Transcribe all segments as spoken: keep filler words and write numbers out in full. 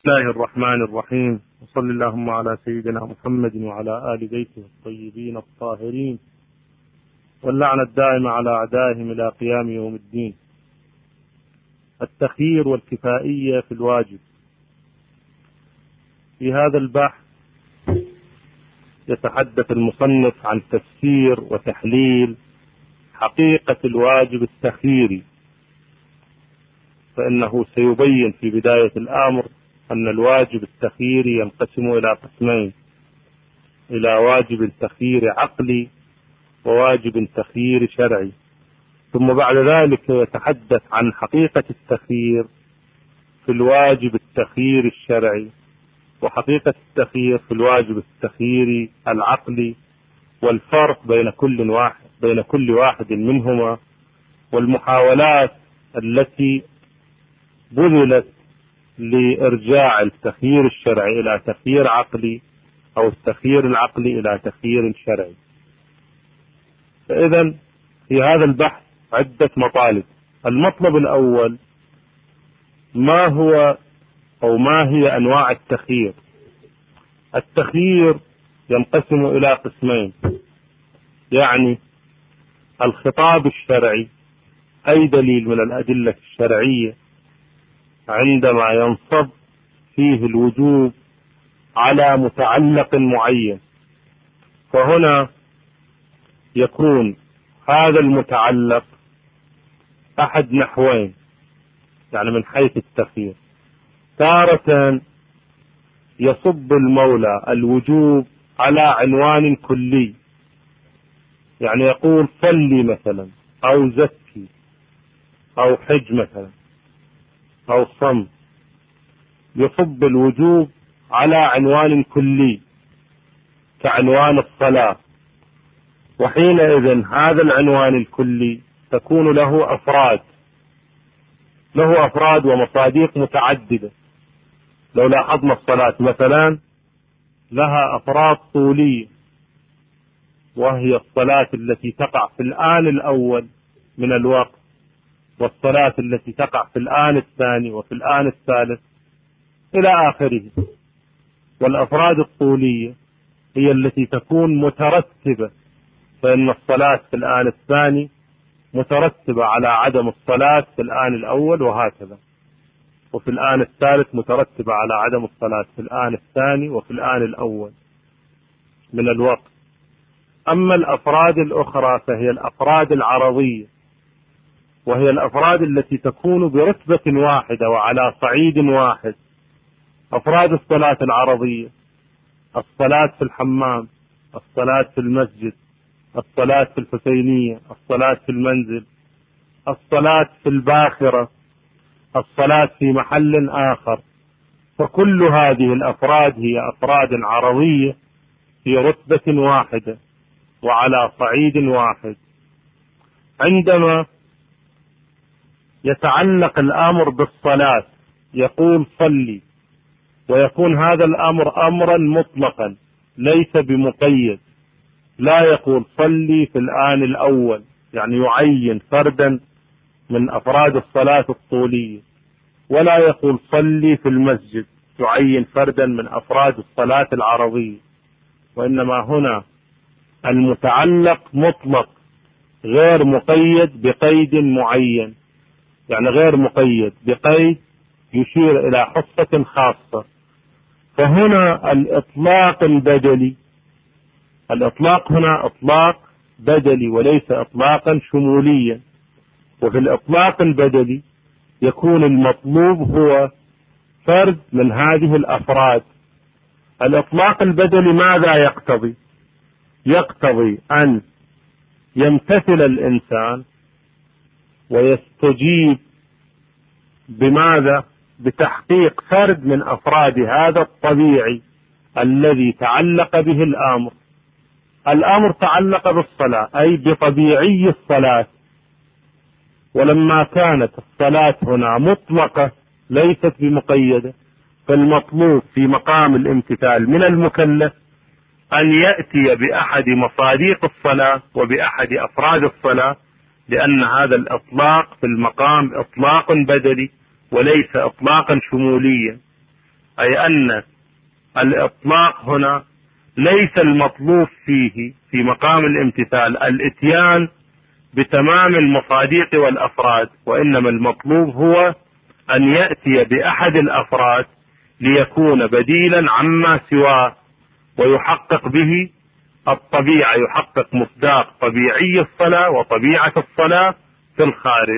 بسم الله الرحمن الرحيم، وصل اللهم على سيدنا محمد وعلى آل بيته الطيبين الطاهرين، واللعنة الدائمة على أعدائهم إلى قيام يوم الدين. التخيير والكفائية في الواجب. في هذا البحث يتحدث المصنف عن تفسير وتحليل حقيقة الواجب التخييري، فإنه سيبين في بداية الأمر أن الواجب التخييري ينقسم إلى قسمين: إلى واجب تخيير عقلي وواجب تخيير شرعي. ثم بعد ذلك يتحدث عن حقيقة التخيير في الواجب التخيير الشرعي، وحقيقة التخيير في الواجب التخيير العقلي، والفرق بين كل واحد بين كل واحد منهما، والمحاولات التي بذلت لإرجاع التخيير الشرعي إلى تخيير عقلي، أو التخيير العقلي إلى تخيير شرعي. فإذا في هذا البحث عدة مطالب. المطلب الأول: ما هو أو ما هي أنواع التخيير؟ التخيير ينقسم إلى قسمين، يعني الخطاب الشرعي، أي دليل من الأدلة الشرعية عندما ينصب فيه الوجوب على متعلق معين، فهنا يكون هذا المتعلق أحد نحوين، يعني من حيث التخيير. تارة يصب المولى الوجوب على عنوان كلي، يعني يقول صلي مثلا، أو زكي، أو حج مثلا، أو صم، يصب الوجوب على عنوان كلي كعنوان الصلاة، وحينئذ هذا العنوان الكلي تكون له أفراد له أفراد ومصادق متعددة. لو لاحظنا الصلاة مثلا لها أفراد طولية، وهي الصلاة التي تقع في الآن الأول من الوقت، والصلاة التي تقع في الآن الثاني وفي الآن الثالث إلى آخره. والأفراد الطولية هي التي تكون مترتبة، فإن الصلاة في الآن الثاني مترتبة على عدم الصلاة في الآن الأول، وهكذا، وفي الآن الثالث مترتبة على عدم الصلاة في الآن الثاني وفي الآن الأول من الوقت. أما الأفراد الأخرى فهي الأفراد العرضية، وهي الأفراد التي تكون برتبة واحدة وعلى صعيد واحد. أفراد الصلاة العرضية: الصلاة في الحمام، الصلاة في المسجد، الصلاة في الحسينية، الصلاة في المنزل، الصلاة في الباخرة، الصلاة في محل آخر. فكل هذه الأفراد هي أفراد عرضية في رتبة واحدة وعلى صعيد واحد. عندما يتعلق الأمر بالصلاة يقول صلي، ويكون هذا الأمر أمرا مطلقا ليس بمقيد، لا يقول صلي في الآن الأول، يعني يعين فردا من أفراد الصلاة الطولية، ولا يقول صلي في المسجد يعين فردا من أفراد الصلاة العرضية. وإنما هنا المتعلق مطلق غير مقيد بقيد معين، يعني غير مقيد بقيد يشير إلى حصة خاصة. فهنا الإطلاق البدلي، الإطلاق هنا إطلاق بدلي وليس إطلاقا شموليا. وفي الإطلاق البدلي يكون المطلوب هو فرد من هذه الأفراد. الإطلاق البدلي ماذا يقتضي؟ يقتضي أن يمتثل الإنسان ويستجيب بماذا؟ بتحقيق فرد من أفراد هذا الطبيعي الذي تعلق به الأمر. الأمر تعلق بالصلاة، أي بطبيعي الصلاة، ولما كانت الصلاة هنا مطلقة ليست بمقيدة، فالمطلوب في مقام الامتثال من المكلف أن يأتي بأحد مصادق الصلاة وبأحد أفراد الصلاة، لأن هذا الإطلاق في المقام إطلاق بدلي وليس إطلاقا شموليا. أي أن الإطلاق هنا ليس المطلوب فيه في مقام الامتثال الإتيان بتمام المصادق والأفراد، وإنما المطلوب هو أن يأتي بأحد الأفراد ليكون بديلا عما سواه ويحقق به الطبيعة، يحقق مصداق طبيعي الصلاة وطبيعة الصلاة في الخارج.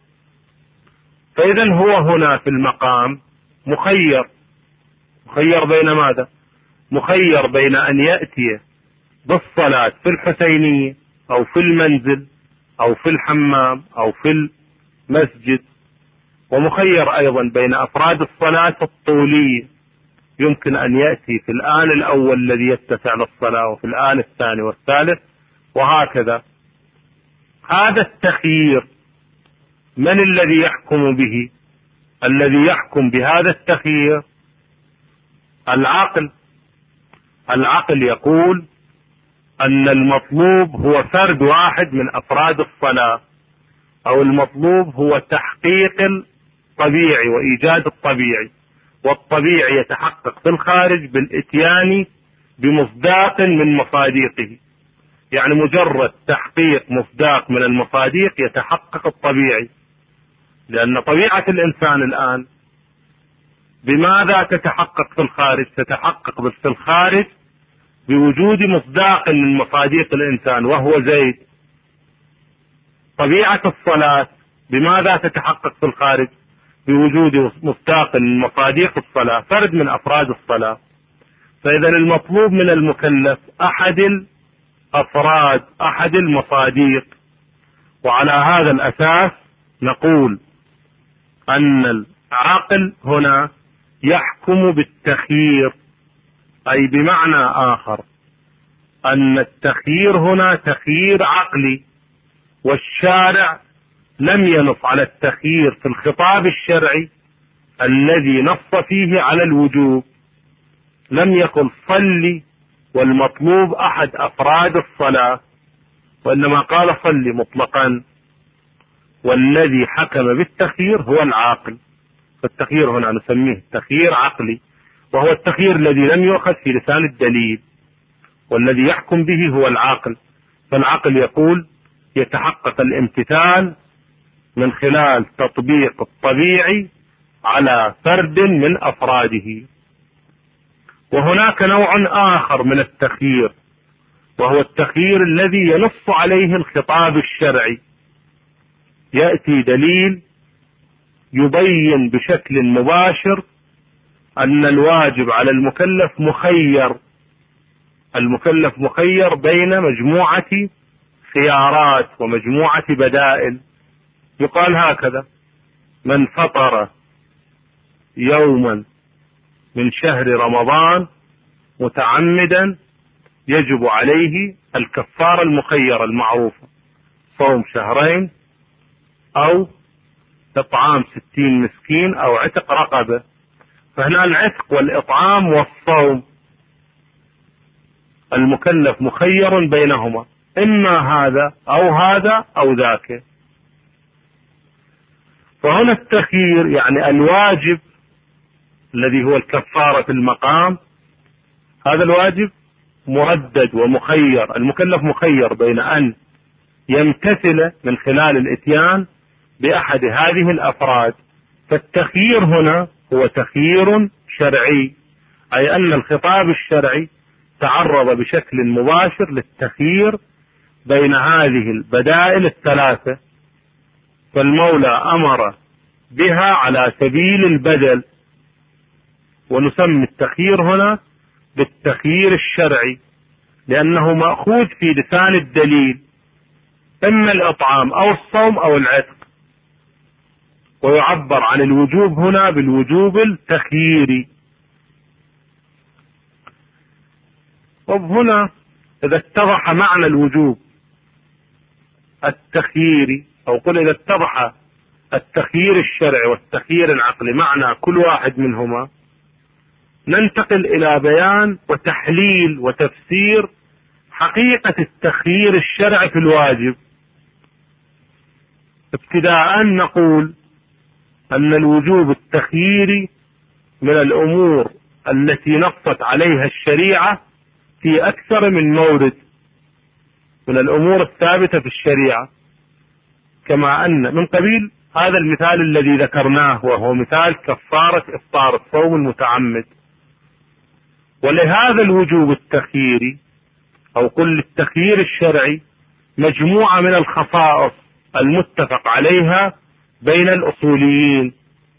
فإذا هو هنا في المقام مخير، مخير بين ماذا؟ مخير بين أن يأتي بالصلاة في الحسينية أو في المنزل أو في الحمام أو في المسجد، ومخير أيضا بين أفراد الصلاة الطولية، يمكن أن يأتي في الآن الأول الذي يتسع للصلاة وفي الآن الثاني والثالث وهكذا. هذا التخيير من الذي يحكم به؟ الذي يحكم بهذا التخيير العقل. العقل يقول أن المطلوب هو فرد واحد من أفراد الصلاة، أو المطلوب هو تحقيق الطبيعي وإيجاد الطبيعي، والطبيعي يتحقق في الخارج بالإتيان بمصداق من مصادقه. يعني مجرد تحقيق مصداق من المصادق يتحقق الطبيعي، لأن طبيعة الإنسان الآن بماذا تتحقق في الخارج؟ تتحقق في الخارج بوجود مصداق من مصادق الإنسان وهو زيد. طبيعة الصلاة بماذا تتحقق في الخارج؟ بوجود مصداق من مصادق الصلاة، فرد من أفراد الصلاة. فإذا المطلوب من المكلف أحد الأفراد، أحد المصادق. وعلى هذا الأساس نقول أن العقل هنا يحكم بالتخيير، أي بمعنى آخر أن التخيير هنا تخيير عقلي، والشارع لم ينص على التخيير في الخطاب الشرعي الذي نص فيه على الوجوب. لم يقل صلي والمطلوب أحد أفراد الصلاة، وإنما قال صلي مطلقا، والذي حكم بالتخيير هو العاقل. فالتخيير هنا نسميه تخيير عقلي، وهو التخيير الذي لم يؤخذ في لسان الدليل، والذي يحكم به هو العاقل. فالعقل يقول يتحقق الامتثال من خلال تطبيق الطبيعي على فرد من أفراده. وهناك نوع آخر من التخيير، وهو التخيير الذي ينص عليه الخطاب الشرعي. يأتي دليل يبين بشكل مباشر أن الواجب على المكلف مخير، المكلف مخير بين مجموعة خيارات ومجموعة بدائل. يقال هكذا: من فطر يوما من شهر رمضان متعمدا يجب عليه الكفارة المخيرة المعروفة، صوم شهرين أو إطعام ستين مسكين أو عتق رقبة. فهنا العتق والإطعام والصوم المكلف مخير بينهما، إما هذا أو هذا أو ذاك. فهنا التخيير يعني الواجب الذي هو الكفارة في المقام، هذا الواجب مردد ومخير، المكلف مخير بين أن يمتثل من خلال الإتيان بأحد هذه الأفراد. فالتخيير هنا هو تخيير شرعي، أي أن الخطاب الشرعي تعرض بشكل مباشر للتخيير بين هذه البدائل الثلاثة، فالمولى أمر بها على سبيل البدل. ونسمي التخيير هنا بالتخيير الشرعي، لأنه مأخوذ في لسان الدليل، إما الإطعام أو الصوم أو العتق. ويعبر عن الوجوب هنا بالوجوب التخييري. وهنا إذا اتضح معنى الوجوب التخييري، أو قل إذا اتضح التخيير الشرعي والتخيير العقلي معنى كل واحد منهما، ننتقل إلى بيان وتحليل وتفسير حقيقة التخيير الشرعي في الواجب. ابتداء نقول أن الوجوب التخييري من الأمور التي نصت عليها الشريعة في أكثر من مورد من الأمور الثابتة في الشريعة، كما أن من قبيل هذا المثال الذي ذكرناه وهو مثال كفارة إفطار الصوم المتعمد. ولهذا الوجوب التخييري أو كل التخيير الشرعي مجموعة من الخصائص المتفق عليها بين الأصوليين،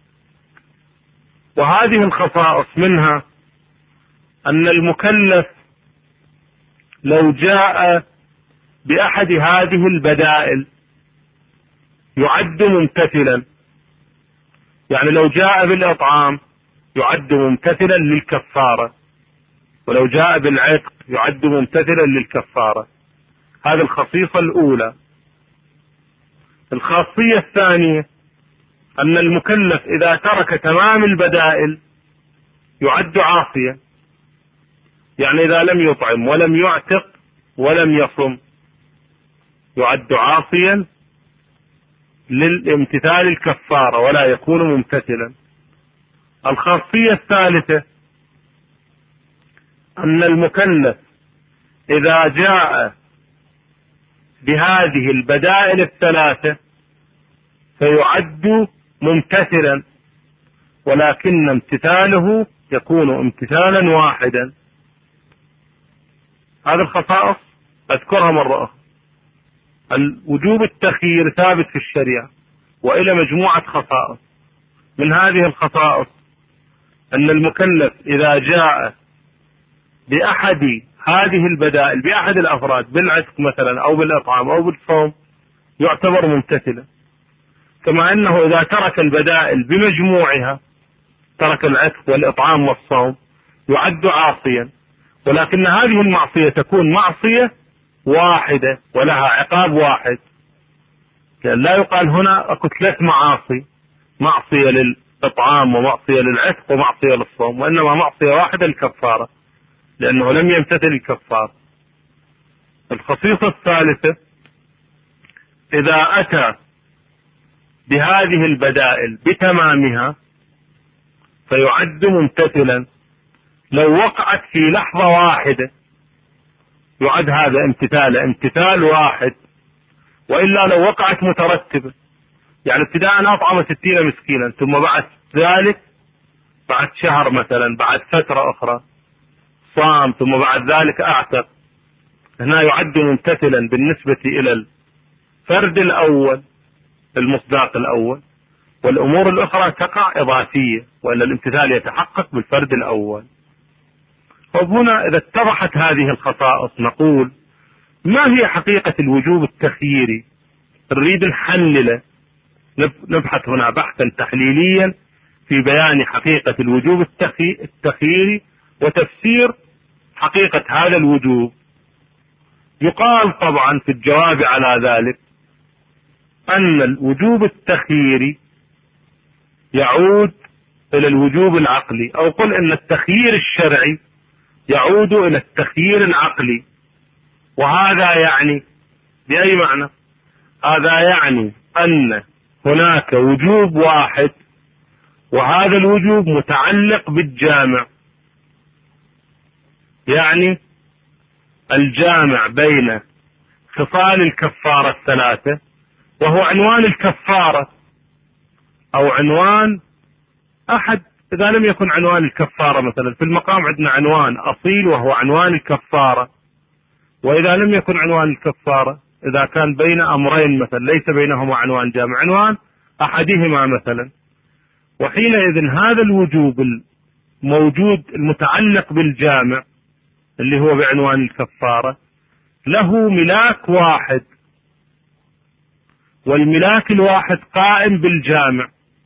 وهذه الخصائص منها أن المكلف لو جاء بأحد هذه البدائل يعد ممتثلا، يعني لو جاء بالإطعام يعد ممتثلا للكفارة، ولو جاء بالعتق يعد ممتثلا للكفارة. هذه الخصيصة الأولى. الخاصية الثانية أن المكلف إذا ترك تمام البدائل يعد عاصيا، يعني إذا لم يطعم ولم يعتق ولم يصم يعد عاصيا للامتثال الكفارة ولا يكون ممتثلا. الخاصية الثالثة أن المكلف إذا جاء بهذه البدائل الثلاثة فيعد ممتثلا، ولكن امتثاله يكون امتثالا واحدا. هذه الخصائص أذكرها مرة أخرى. الوجوب التخيير ثابت في الشريعة وإلى مجموعة خصائص. من هذه الخصائص أن المكلف إذا جاء بأحد هذه البدائل بأحد الأفراد بالعتق مثلا أو بالإطعام أو بالصوم يعتبر ممتثلا، كما أنه إذا ترك البدائل بمجموعها ترك العتق والإطعام والصوم يعد عاصيا، ولكن هذه المعصية تكون معصية واحدة ولها عقاب واحد، لأن لا يقال هنا أكو ثلاث معاصي، معصية للإطعام ومعصية للعتق ومعصية للصوم، وإنما معصية واحدة الكفارة لأنه لم يمتثل الكفارة. الخصيصة الثالثة إذا أتى بهذه البدائل بتمامها فيعد ممتثلا. لو وقعت في لحظة واحدة يعد هذا امتثال امتثال واحد، وإلا لو وقعت مترتبة، يعني ابتداء أطعم ستين مسكينا ثم بعد ذلك بعد شهر مثلا بعد فترة أخرى صام ثم بعد ذلك أعتق، هنا يعد ممتثلا بالنسبة إلى الفرد الأول المصداق الأول، والأمور الأخرى تقع إضافية وإلا الامتثال يتحقق بالفرد الأول. وهنا إذا اتضحت هذه الخصائص نقول ما هي حقيقة الوجوب التخييري؟ نريد نحلله، نبحث هنا بحثا تحليليا في بيان حقيقة الوجوب التخييري وتفسير حقيقة هذا الوجوب. يقال طبعا في الجواب على ذلك أن الوجوب التخييري يعود إلى الوجوب العقلي، أو قل أن التخيير الشرعي يعود إلى التخيير العقلي. وهذا يعني بأي معنى؟ هذا يعني أن هناك وجوب واحد وهذا الوجوب متعلق بالجامع، يعني الجامع بين خصال الكفارة الثلاثة وهو عنوان الكفارة أو عنوان أحد، إذا لم يكن عنوان الكفارة مثلا في المقام عندنا عنوان أصيل وهو عنوان الكفارة، وإذا لم يكن عنوان الكفارة إذا كان بين أمرين مثلا ليس بينهما عنوان جامع عنوان أحدهما مثلا، وحينئذ هذا الوجوب الموجود المتعلق بالجامع اللي هو بعنوان الكفارة له ملاك واحد، والملاك الواحد قائم بالجامع،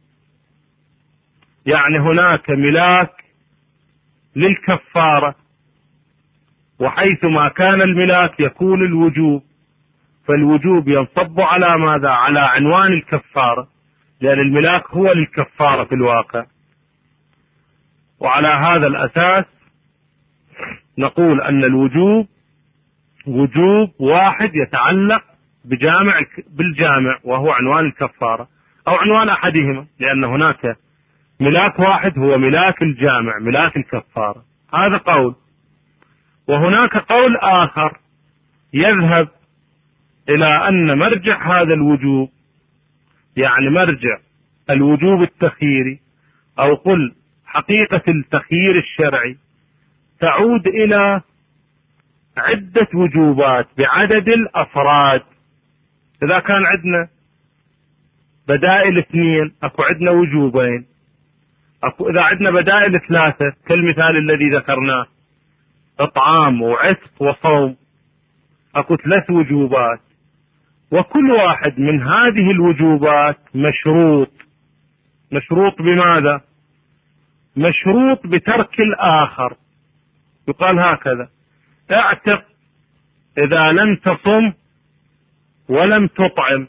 يعني هناك ملاك للكفارة، وحيثما كان الملاك يكون الوجوب، فالوجوب ينصب على ماذا؟ على عنوان الكفارة، لأن الملاك هو للكفارة في الواقع. وعلى هذا الأساس نقول أن الوجوب وجوب واحد يتعلق بجامع بالجامع وهو عنوان الكفارة أو عنوان أحدهما، لأن هناك ملاك واحد هو ملاك الجامع، ملاك الكفارة. هذا قول. وهناك قول آخر يذهب إلى أن مرجع هذا الوجوب، يعني مرجع الوجوب التخييري، أو قل حقيقة التخيير الشرعي، تعود إلى عدة وجوبات بعدد الأفراد. إذا كان عندنا بدائل اثنين أكو عندنا وجوبين، أكو إذا عندنا بدائل ثلاثة كالمثال الذي ذكرناه إطعام وعتق وصوم، أكو ثلاث وجوبات، وكل واحد من هذه الوجوبات مشروط. مشروط بماذا؟ مشروط بترك الآخر. يقال هكذا: اعتق إذا لم تصم ولم تطعم،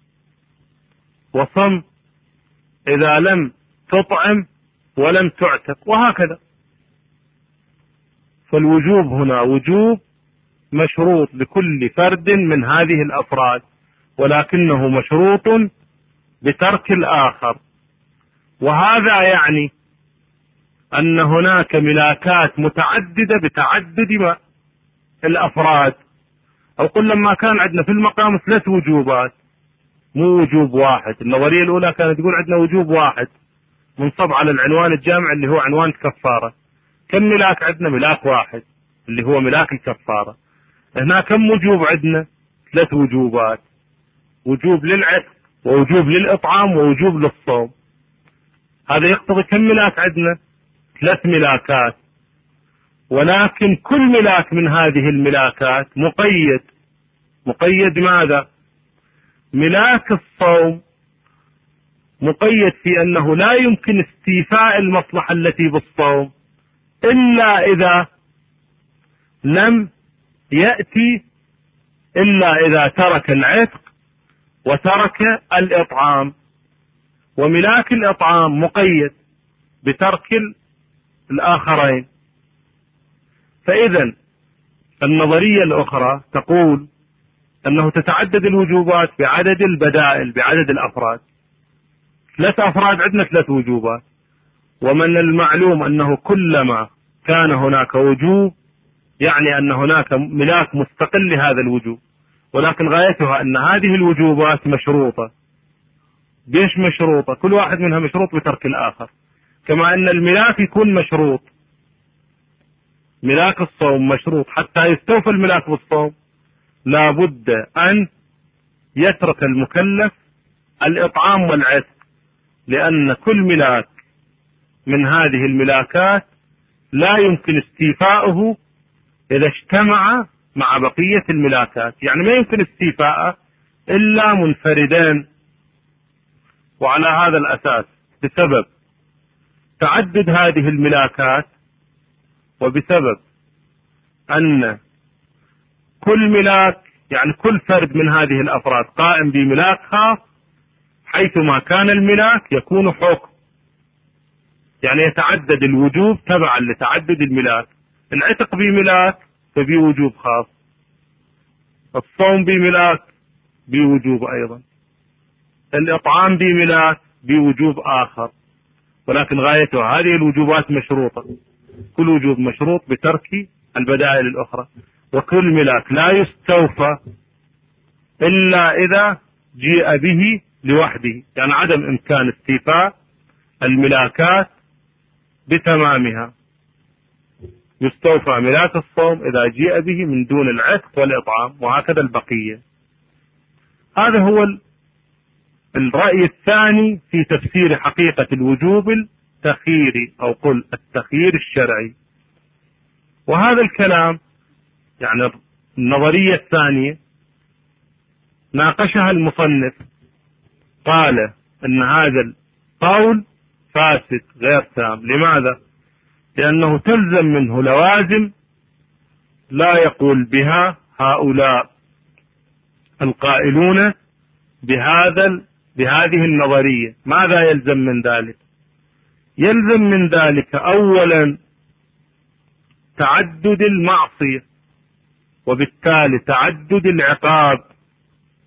وصم إذا لم تطعم ولم تعتق، وهكذا. فالوجوب هنا وجوب مشروط لكل فرد من هذه الأفراد، ولكنه مشروط بترك الآخر. وهذا يعني أن هناك ملاكات متعددة بتعدد الأفراد. أو قل لما كان عندنا في المقام ثلاث وجوبات مو وجوب واحد. النظرية الأولى كانت تقول عندنا وجوب واحد منصب على العنوان الجامع اللي هو عنوان الكفارة. كم ملاك عندنا؟ ملاك واحد اللي هو ملاك الكفارة. هنا كم وجوب عندنا؟ ثلاث وجوبات: وجوب للعتق، ووجوب للإطعام، ووجوب للصوم. هذا يقتضي كم ملاك عندنا؟ ثلاث ملاكات. ولكن كل ملاك من هذه الملاكات مقيد. مقيد ماذا؟ ملاك الصوم مقيد في أنه لا يمكن استيفاء المصلحة التي بالصوم إلا إذا لم يأتي، إلا إذا ترك العتق وترك الإطعام. وملاك الإطعام مقيد بترك الآخرين. فإذا النظرية الأخرى تقول أنه تتعدد الوجوبات بعدد البدائل، بعدد الأفراد. ثلاث أفراد عندنا ثلاث وجوبات، ومن المعلوم أنه كلما كان هناك وجوب يعني أن هناك ملاك مستقل لهذا الوجوب، ولكن غايتها أن هذه الوجوبات مشروطة. بيش مشروطة؟ كل واحد منها مشروط بترك الآخر. كما أن الملاك يكون مشروط، ملاك الصوم مشروط حتى يستوفى الملاك بالصوم لا بد أن يترك المكلف الإطعام والعتق، لأن كل ملاك من هذه الملاكات لا يمكن استيفاؤه إذا اجتمع مع بقية الملاكات، يعني ما يمكن استيفاءه إلا منفردين. وعلى هذا الأساس بسبب تعدد هذه الملاكات، وبسبب أن كل ملاك يعني كل فرد من هذه الأفراد قائم بملاك خاص، حيثما كان الملاك يكون حكم، يعني يتعدد الوجوب تبعا لتعدد الملاك. العتق بملاك فبوجوب خاص، الصوم بملاك بوجوب أيضا، الإطعام بملاك بوجوب آخر. ولكن غايتها هذه الوجوبات مشروطة، كل وجوب مشروط بترك البدائل الأخرى. وكل ملاك لا يستوفى إلا إذا جيء به لوحده، يعني عدم إمكان استيفاء الملاكات بتمامها. يستوفى ملاك الصوم إذا جيء به من دون العتق والإطعام، وهكذا البقية. هذا هو الرأي الثاني في تفسير حقيقة الوجوب التخييري، أو قل التخيير الشرعي. وهذا الكلام يعني النظرية الثانية ناقشها المصنف، قال أن هذا القول فاسد غير تام. لماذا؟ لأنه تلزم منه لوازم لا يقول بها هؤلاء القائلون بهذا بهذه النظرية. ماذا يلزم من ذلك؟ يلزم من ذلك أولا تعدد المعصية، وبالتالي تعدد العقاب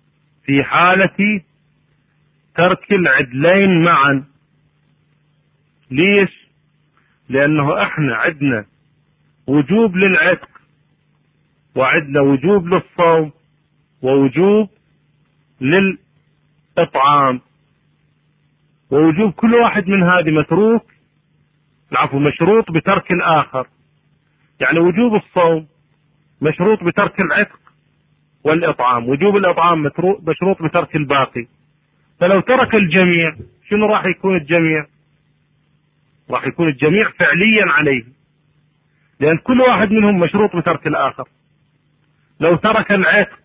في حالة ترك العدلين معا. ليش؟ لأنه احنا عندنا وجوب للعتق، وعندنا وجوب للصوم، ووجوب للإطعام، ووجوب كل واحد من هذه متروك العفو مشروط بترك الآخر. يعني وجوب الصوم مشروط بترك العتق والإطعام، وجوب الإطعام مشروط بترك الباقي. فلو ترك الجميع شنو راح يكون الجميع؟ راح يكون الجميع فعليا عليه، لأن كل واحد منهم مشروط بترك الآخر. لو ترك العتق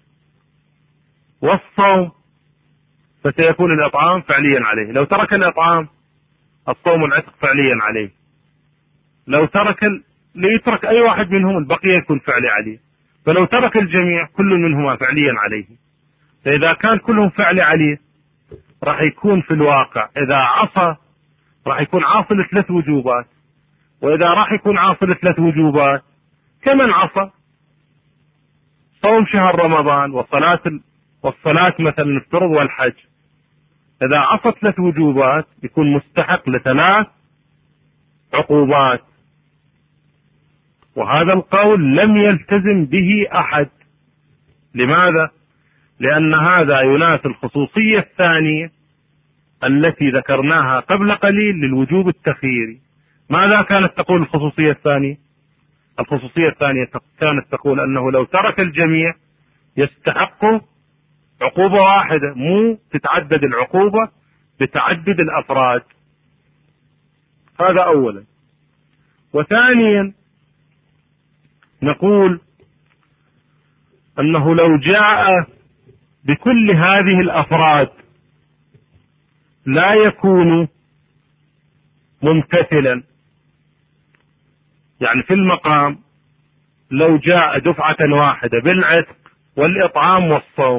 والصوم فسيكون الإطعام فعليا عليه، لو ترك الإطعام الصوم والعتق فعليا عليه، لو ترك ال... ليترك أي واحد منهم البقية يكون فعلي عليه. فلو ترك الجميع كل منهما فعليا عليه. فإذا كان كلهم فعلي عليه راح يكون في الواقع إذا عصى راح يكون عاصل ثلاث وجوبات، وإذا راح يكون عاصل ثلاث وجوبات كمن عصى صوم شهر رمضان وصلاة ال... والصلاة مثلا نفترض والحج. إذا عصى ثلاث وجوبات يكون مستحق لثلاث عقوبات، وهذا القول لم يلتزم به أحد. لماذا؟ لأن هذا ينافي الخصوصية الثانية التي ذكرناها قبل قليل للوجوب التخييري. ماذا كانت تقول الخصوصية الثانية؟ الخصوصية الثانية كانت تقول أنه لو ترك الجميع يستحق عقوبة واحدة، مو تتعدد العقوبة بتعدد الأفراد. هذا أولا. وثانيا نقول أنه لو جاء بكل هذه الأفراد لا يكون ممتثلا. يعني في المقام لو جاء دفعة واحدة بالعتق والإطعام والصوم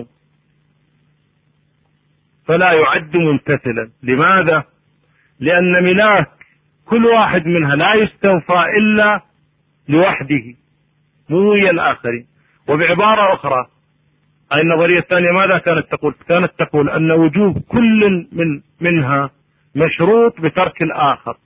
فلا يعد ممتثلا. لماذا؟ لأن ملاك كل واحد منها لا يستوفى إلا لوحده مو ويا الآخرين. وبعبارة أخرى أي النظرية الثانية ماذا كانت تقول؟ كانت تقول أن وجوب كل من منها مشروط بترك الآخر.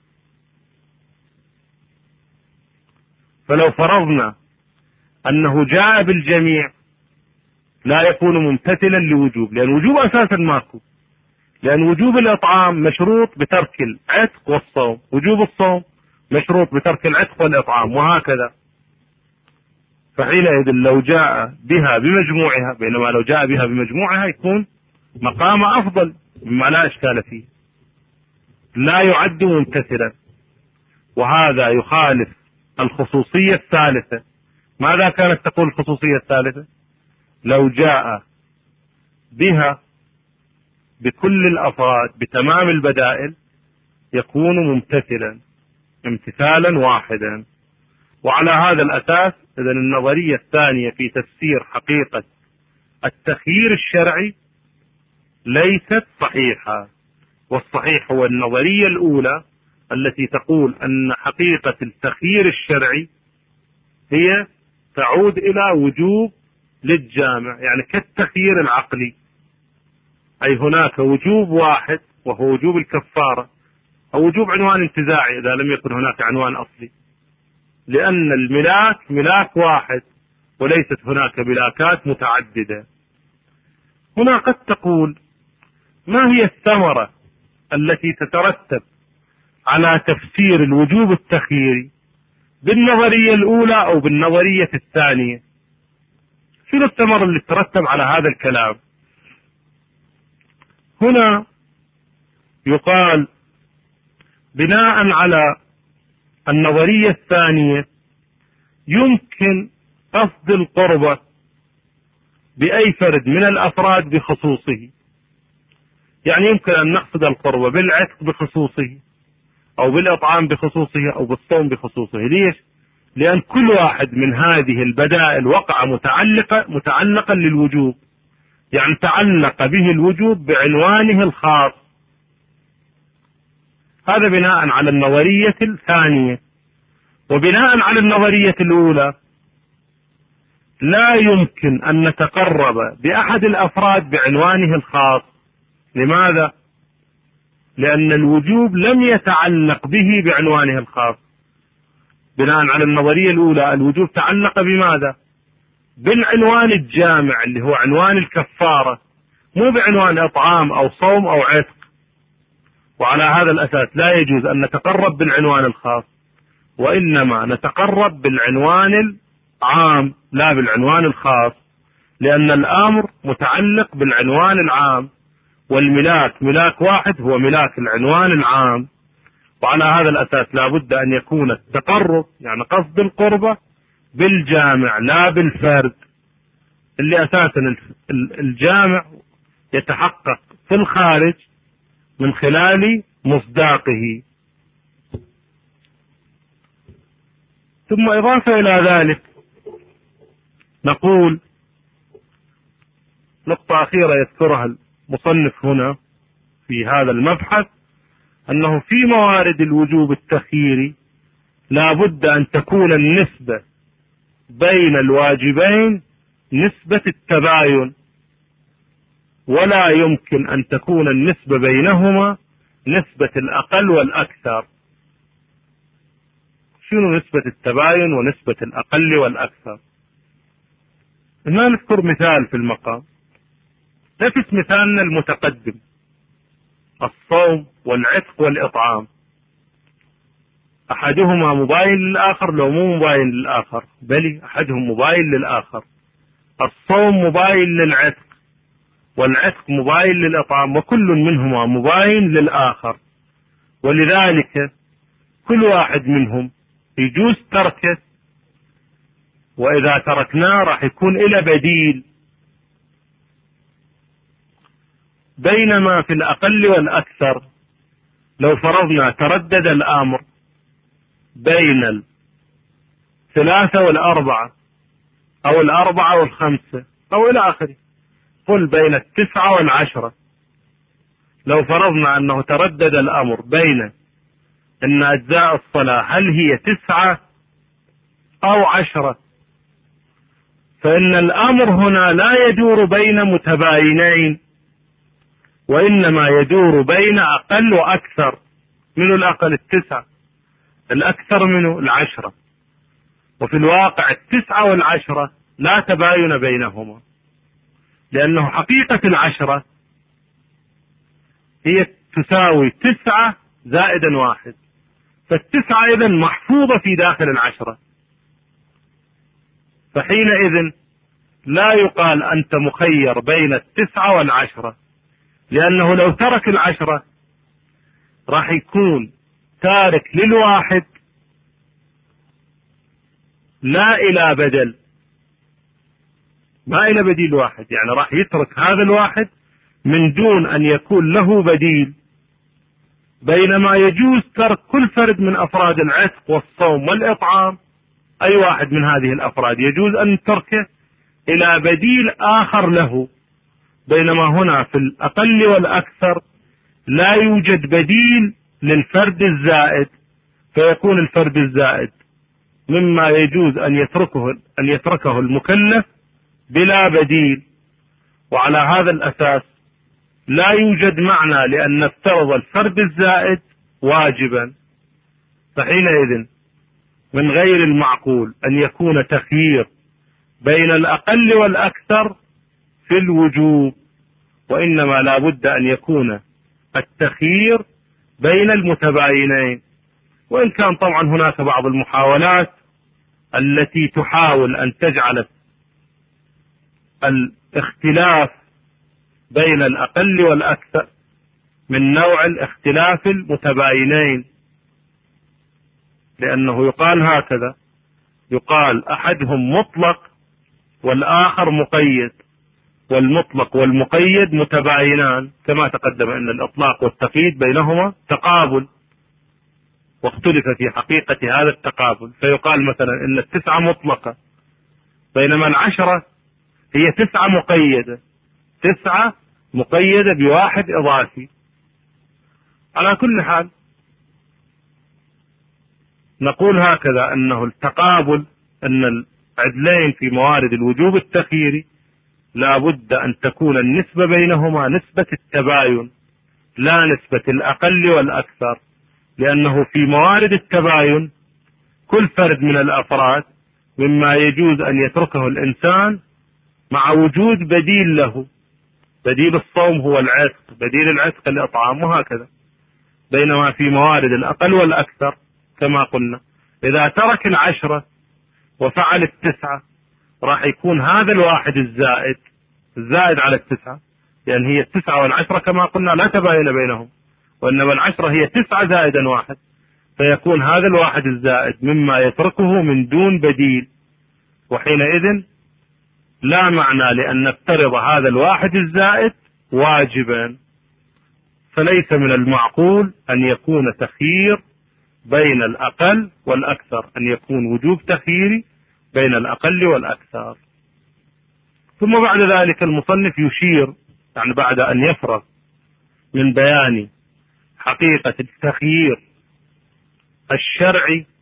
فلو فرضنا أنه جاء بالجميع لا يكون ممتثلا لوجوب، لأن وجوب أساسا ماكو، لأن وجوب الإطعام مشروط بترك العتق والصوم، وجوب الصوم مشروط بترك العتق والإطعام، وهكذا. فحينئذ لو جاء بها بمجموعها، بينما لو جاء بها بمجموعها يكون مقام أفضل مما لا إشكال فيه، لا يعد ممتثلا. وهذا يخالف الخصوصية الثالثة. ماذا كانت تقول الخصوصية الثالثة؟ لو جاء بها بكل الأفراد بتمام البدائل يكون ممتثلا امتثالا واحدا. وعلى هذا الأساس إذن النظرية الثانية في تفسير حقيقة التخيير الشرعي ليست صحيحة، والصحيح هو النظرية الأولى التي تقول أن حقيقة التخيير الشرعي هي تعود إلى وجوب للجامع، يعني كالتخيير العقلي. أي هناك وجوب واحد وهو وجوب الكفارة أو وجوب عنوان انتزاعي إذا لم يكن هناك عنوان أصلي، لأن الملاك ملاك واحد وليست هناك ملاكات متعددة. هنا قد تقول ما هي الثمرة التي تترتب على تفسير الوجوب التخييري بالنظرية الأولى أو بالنظرية الثانية؟ شنو الثمرة اللي تترتب على هذا الكلام؟ هنا يقال بناء على النظرية الثانية يمكن قصد القربة بأي فرد من الأفراد بخصوصه. يعني يمكن أن نقصد القربة بالعتق بخصوصه أو بالإطعام بخصوصه أو بالصوم بخصوصه. ليش؟ لأن كل واحد من هذه البدائل وقع متعلقة متعلقا للوجوب، يعني تعلق به الوجوب بعنوانه الخاص. هذا بناء على النظرية الثانية. وبناء على النظرية الأولى لا يمكن أن نتقرب بأحد الأفراد بعنوانه الخاص. لماذا؟ لأن الوجوب لم يتعلق به بعنوانه الخاص. بناء على النظرية الأولى الوجوب تعلق بماذا؟ بالعنوان الجامع اللي هو عنوان الكفارة، مو بعنوان إطعام أو صوم أو عتق. وعلى هذا الأساس لا يجوز أن نتقرب بالعنوان الخاص، وإنما نتقرب بالعنوان العام لا بالعنوان الخاص، لأن الأمر متعلق بالعنوان العام، والملاك ملاك واحد هو ملاك العنوان العام. وعلى هذا الأساس لا بد أن يكون التقرب يعني قصد القربة بالجامع لا بالفرد، اللي أساسا الجامع يتحقق في الخارج من خلال مصداقه. ثم إضافة إلى ذلك نقول نقطة أخيرة يذكرها المصنف هنا في هذا المبحث، أنه في موارد الوجوب التخييري لا بد أن تكون النسبة بين الواجبين نسبة التباين، ولا يمكن أن تكون النسبة بينهما نسبة الأقل والأكثر. شنو نسبة التباين ونسبة الأقل والأكثر؟ ما نذكر مثال في المقام، نفس مثالنا المتقدم الصوم والعتق والإطعام، أحدهما مباين للآخر لو مو مباين للآخر؟ بل أحدهم مباين للآخر. الصوم مباين للعتق والعتق مباين للإطعام، وكل منهما مباين للآخر، ولذلك كل واحد منهم يجوز تركه، وإذا تركناه راح يكون إلى بديل. بينما في الأقل والأكثر لو فرضنا تردد الأمر بين الثلاثة والأربعة أو الأربعة والخمسة أو إلى آخره، قل بين التسعة والعشرة، لو فرضنا أنه تردد الأمر بين أن أجزاء الصلاة هل هي تسعة أو عشرة، فإن الأمر هنا لا يدور بين متباينين، وإنما يدور بين أقل وأكثر. من الأقل التسعة، الأكثر منه العشرة، وفي الواقع التسعة والعشرة لا تباين بينهما، لأنه حقيقة العشرة هي تساوي تسعة زائدا واحد، فالتسعة إذن محفوظة في داخل العشرة، فحينئذ لا يقال أنت مخير بين التسعة والعشرة، لأنه لو ترك العشرة راح يكون تارك للواحد لا إلى بدل، ما إلى بديل واحد، يعني راح يترك هذا الواحد من دون أن يكون له بديل. بينما يجوز ترك كل فرد من أفراد العتق والصوم والإطعام، أي واحد من هذه الأفراد يجوز أن تركه إلى بديل آخر له. بينما هنا في الأقل والأكثر لا يوجد بديل للفرد الزائد، فيكون الفرد الزائد مما يجوز أن يتركه أن يتركه المكلف بلا بديل. وعلى هذا الأساس لا يوجد معنى لأن نفترض الفرد الزائد واجبا، فحينئذ من غير المعقول أن يكون تخيير بين الأقل والأكثر في الوجوب، وإنما لا بد أن يكون التخيير بين المتباينين. وإن كان طبعا هناك بعض المحاولات التي تحاول أن تجعل الاختلاف بين الأقل والأكثر من نوع الاختلاف المتباينين، لأنه يقال هكذا، يقال أحدهم مطلق والآخر مقيد، والمطلق والمقيد متباينان، كما تقدم أن الإطلاق والتقييد بينهما تقابل، واختلف في حقيقة هذا التقابل، فيقال مثلا أن التسعة مطلقة بينما العشرة هي تسعة مقيدة، تسعة مقيدة بواحد إضافي. على كل حال نقول هكذا أنه التقابل، أن العدلين في موارد الوجوب التخييري لا بد أن تكون النسبة بينهما نسبة التباين، لا نسبة الأقل والأكثر، لأنه في موارد التباين كل فرد من الأفراد مما يجوز أن يتركه الإنسان مع وجود بديل له. بديل الصوم هو العتق، بديل العتق الإطعام، وهكذا. بينما في موارد الأقل والأكثر كما قلنا إذا ترك العشرة وفعل التسعة راح يكون هذا الواحد الزائد الزائد على التسعة، لأن هي التسعة والعشرة كما قلنا لا تباين بينهم، وإنما العشرة هي تسعة زائدا واحد، فيكون هذا الواحد الزائد مما يتركه من دون بديل. وحينئذ لا معنى لأن نفترض هذا الواحد الزائد واجبا، فليس من المعقول أن يكون تخيير بين الأقل والأكثر، أن يكون وجوب تخييري بين الأقل والأكثر. ثم بعد ذلك المصنف يشير، يعني بعد أن يفرغ من بيان حقيقة التخيير الشرعي،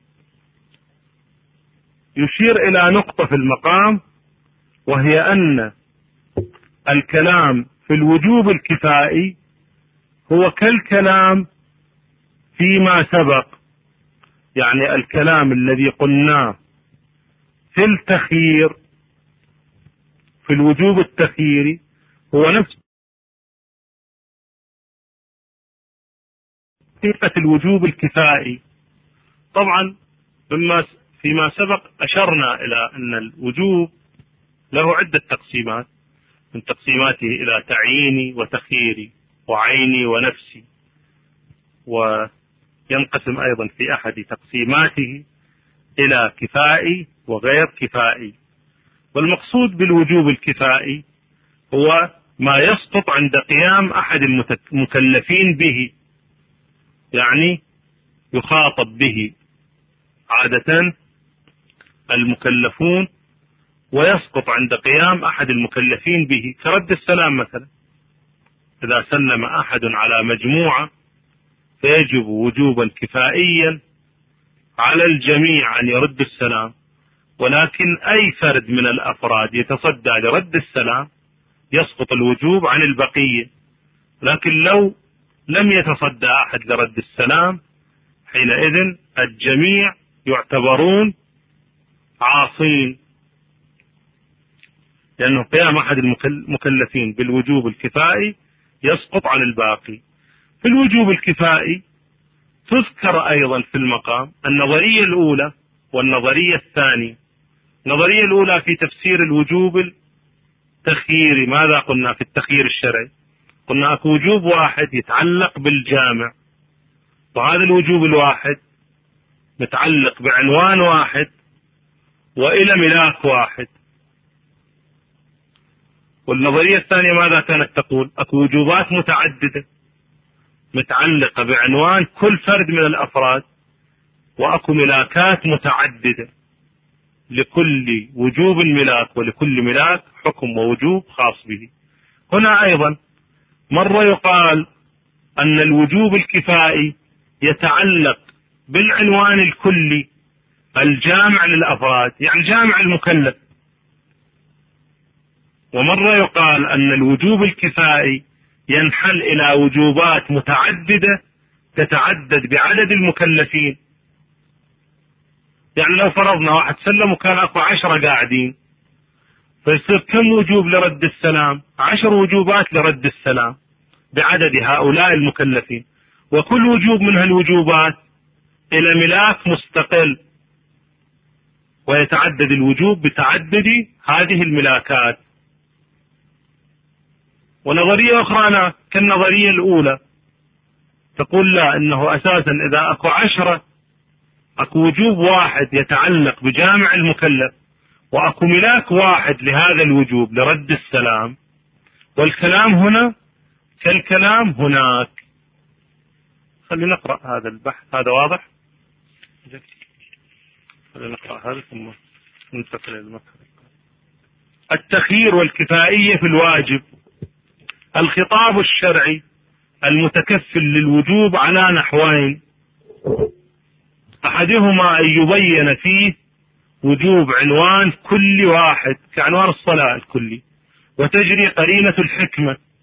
يشير إلى نقطة في المقام، وهي أن الكلام في الوجوب الكفائي هو كالكلام فيما سبق، يعني الكلام الذي قلناه في التخيير في الوجوب التخييري هو نفس حقيقة الوجوب الكفائي. طبعا مما فيما سبق أشرنا إلى أن الوجوب له عدة تقسيمات، من تقسيماته إلى تعييني وتخييري وعيني ونفسي، وينقسم أيضا في أحد تقسيماته إلى كفائي وغير كفائي. والمقصود بالوجوب الكفائي هو ما يسقط عند قيام أحد المكلفين به، يعني يخاطب به عادة المكلفون، ويسقط عند قيام أحد المكلفين به، كرد السلام مثلا. إذا سلم أحد على مجموعة فيجب وجوبا كفائيا على الجميع أن يرد السلام، ولكن أي فرد من الأفراد يتصدى لرد السلام يسقط الوجوب عن البقية. لكن لو لم يتصدى أحد لرد السلام حينئذ الجميع يعتبرون عاصين، لأنه قيام أحد المكلفين بالوجوب الكفائي يسقط عن الباقي. في الوجوب الكفائي تذكر أيضا في المقام النظرية الأولى والنظرية الثانية. النظرية الأولى في تفسير الوجوب التخييري، ماذا قلنا في التخيير الشرعي؟ قلنا أكو وجوب واحد يتعلق بالجامع، وهذا الوجوب الواحد متعلق بعنوان واحد وإلى ملاك واحد. والنظرية الثانية ماذا كانت تقول؟ أكو وجوبات متعددة متعلقة بعنوان كل فرد من الأفراد، وأكو ملاكات متعددة، لكل وجوب ملاك ولكل ملاك حكم ووجوب خاص به. هنا أيضا مرة يقال أن الوجوب الكفائي يتعلق بالعنوان الكلي الجامع للأفراد، يعني جامع المكلف، ومرة يقال أن الوجوب الكفائي ينحل إلى وجوبات متعددة تتعدد بعدد المكلفين. يعني لو فرضنا واحد سلم وكان أكو عشرة قاعدين، فيصير كم وجوب لرد السلام؟ عشر وجوبات لرد السلام بعدد هؤلاء المكلفين، وكل وجوب من هالوجوبات إلى ملاك مستقل، ويتعدد الوجوب بتعدد هذه الملاكات. ونظرية أخرى كالنظرية الأولى تقول لا، إنه أساسا إذا أكو عشرة أكو وجوب واحد يتعلق بجامع المكلف، وأكو ملاك واحد لهذا الوجوب لرد السلام، والكلام هنا كالكلام هناك. خلينا نقرأ هذا البحث، هذا واضح؟ خلينا نقرأ هذا ثم ننتقل إلى المكتب. التخيير والكفائية في الواجب. الخطاب الشرعي المتكفل للوجوب على نحوين: أحدهما أن يبين فيه وجوب عنوان كل واحد كعنوان الصلاة الكلي، وتجري قرينة الحكمة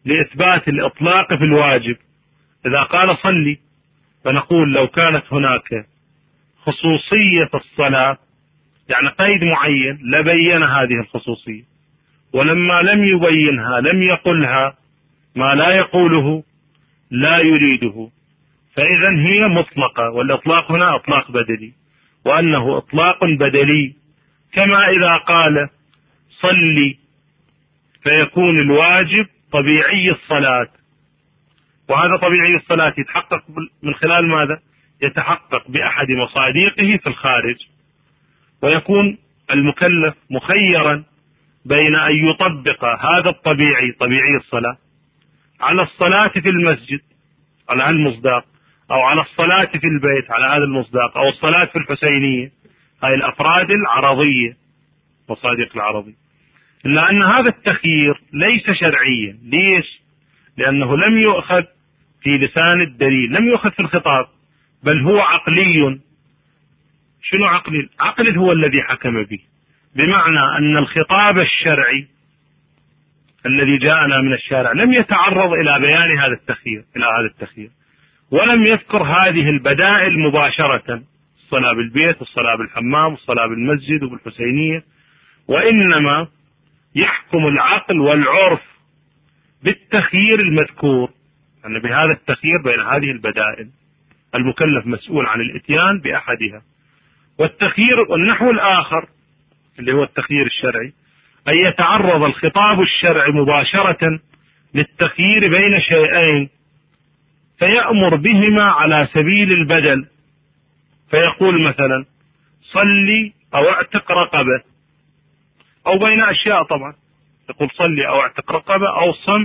لإثبات الإطلاق في الواجب. إذا قال صلي فنقول لو كانت هناك خصوصية في الصلاة، يعني قيد معين، لبين هذه الخصوصية، ولما لم يبينها لم يقلها، ما لا يقوله لا يريده، فإذا هي مطلقة، والإطلاق هنا إطلاق بدلي، وأنه إطلاق بدلي. كما إذا قال صلي فيكون الواجب طبيعي الصلاة، وهذا طبيعي الصلاة يتحقق من خلال ماذا؟ يتحقق بأحد مصادقه في الخارج، ويكون المكلف مخيرا بين أن يطبق هذا الطبيعي طبيعي الصلاة على الصلاة في المسجد على هذا المصداق، أو على الصلاة في البيت على هذا المصداق، أو الصلاة في الحسينية، هاي الأفراد العرضية مصادق العرضي. إلا أن هذا التخيير ليس شرعيا. ليش؟ لأنه لم يؤخذ في لسان الدليل، لم يؤخذ في الخطاب، بل هو عقلي. شنو عقلي؟ عقل هو الذي حكم به، بمعنى أن الخطاب الشرعي الذي جاءنا من الشارع لم يتعرض إلى بيان هذا التخيير إلى هذا التخيير ولم يذكر هذه البدائل مباشرة، الصلاة بالبيت، الصلاة بالحمام، الصلاة بالمسجد وبالحسينية، وإنما يحكم العقل والعرف بالتخيير المذكور، يعني بهذا التخيير بين هذه البدائل المكلف مسؤول عن الاتيان بأحدها. والتخيير والنحو الآخر اللي هو التخيير الشرعي أن يتعرض الخطاب الشرعي مباشرة للتخيير بين شيئين فيأمر بهما على سبيل البدل، فيقول مثلا صلي أو اعتق رقبة، أو بين أشياء طبعا، يقول صلي أو اعتق رقبة، أو صم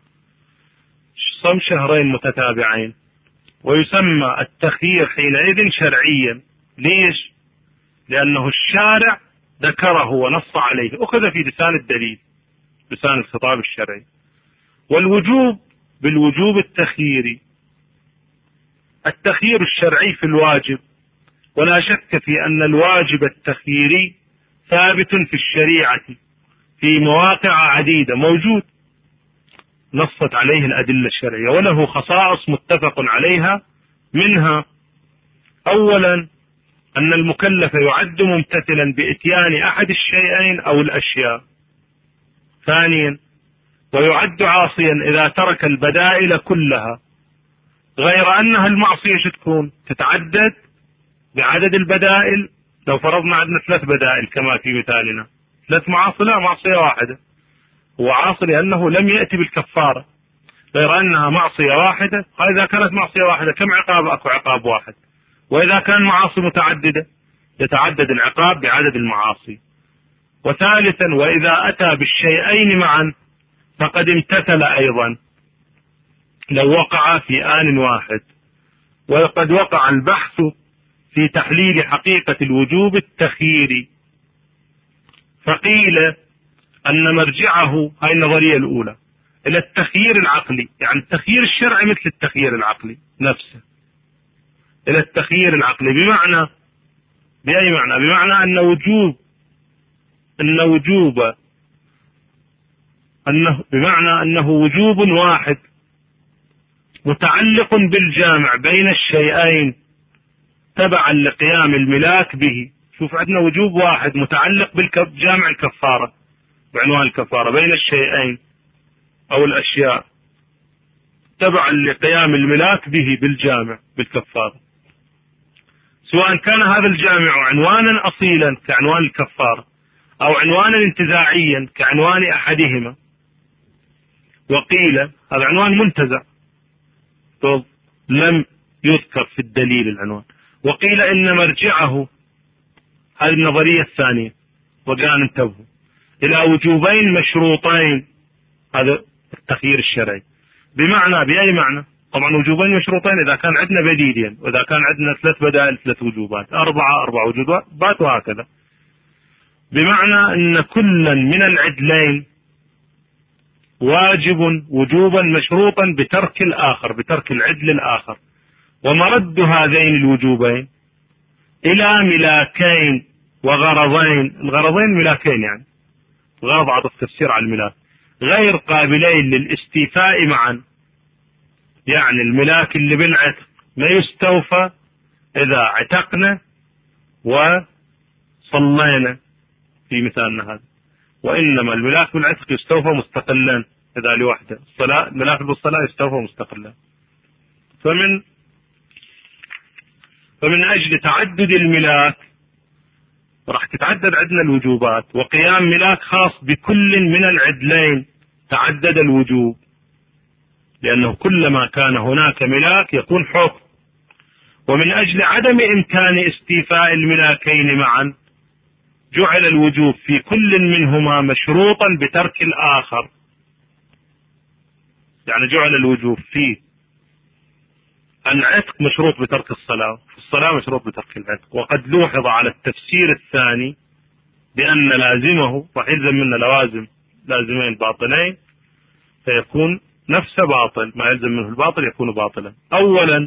صم شهرين متتابعين، ويسمى التخيير حينئذ شرعيا. ليش؟ لأنه الشارع ذكره ونص عليه، أخذ في لسان الدليل، لسان الخطاب الشرعي. والوجوب بالوجوب التخييري، التخيير الشرعي في الواجب، ولا شك في أن الواجب التخييري ثابت في الشريعة في مواقع عديدة، موجود نصت عليه الأدلة الشرعية، وله خصائص متفق عليها. منها أولا أن المكلف يعد ممتثلا بإتيان أحد الشيئين أو الأشياء. ثانيا ويعد عاصيا إذا ترك البدائل كلها، غير أنها المعصية تكون تتعدد بعدد البدائل. لو فرضنا عندنا ثلاث بدائل كما في مثالنا، ثلاث معاصي، لا معصية واحدة، هو عاصي لأنه لم يأتي بالكفارة، غير أنها معصية واحدة. إذا كانت معصية واحدة كم عقاب؟ أكو عقاب واحد. وإذا كان معاصي متعددة يتعدد العقاب بعدد المعاصي. وثالثا وإذا أتى بالشيئين معا فقد امتثل أيضا لو وقع في آن واحد. وقد وقع البحث في تحليل حقيقة الوجوب التخييري، فقيل أن مرجعه، هاي النظرية الأولى، إلى التخيير العقلي، يعني التخيير الشرعي مثل التخيير العقلي نفسه، إلى التخيير العقلي. بمعنى بأي معنى؟ بمعنى أن وجوب أن وجوب أنه بمعنى أنه وجوب واحد متعلق بالجامع بين الشيئين تبعا لقيام الملاك به. شوف عندنا وجوب واحد متعلق بالجامع الكفارة بعنوان الكفارة بين الشيئين أو الأشياء تبعا لقيام الملاك به بالجامع بالكفارة، سواء كان هذا الجامع عنوانا أصيلا كعنوان الكفارة أو عنوانا انتزاعيا كعنوان أحدهما. وقيل هذا عنوان منتزع طب لم يذكر في الدليل العنوان. وقيل إن مرجعه، هذه النظرية الثانية، وكان انتبهوا إلى وجوبين مشروطين، هذا التخيير الشرعي. بمعنى بأي معنى؟ طبعا وجوبين مشروطين إذا كان عندنا بديلين، وإذا كان عندنا ثلاث بدائل ثلاث وجوبات، أربعة أربع وجوبات، وهكذا. بمعنى أن كلا من العدلين واجب وجوبا مشروطا بترك الآخر، بترك العدل الآخر. ومرد هذين الوجوبين إلى ملاكين وغرضين. الغرضين ملاكين، يعني غرض عطف تفسير على الملاك. غير قابلين للاستيفاء معا. يعني الملاك اللي بالعتق ما يستوفى إذا عتقنا وصلينا في مثالنا هذا، وإنما الملاك بالعتق يستوفى مستقلا إذا لوحده. الصلاة الملاك بالصلاة يستوفى مستقلا. فمن فمن أجل تعدد الملاك راح تتعدد عندنا الوجوبات، وقيام ملاك خاص بكل من العدلين تعدد الوجوب، لأنه كلما كان هناك ملاك يكون حكم. ومن أجل عدم إمكان استيفاء الملاكين معا جعل الوجوب في كل منهما مشروطا بترك الآخر. يعني جعل الوجوب في العتق مشروط بترك الصلاة، في الصلاة مشروط بترك العتق. وقد لوحظ على التفسير الثاني بأن لازمه راح يلزم منه لوازم لازمين باطلين، فيكون نفس باطل، ما يلزم منه الباطل يكون باطلا. أولا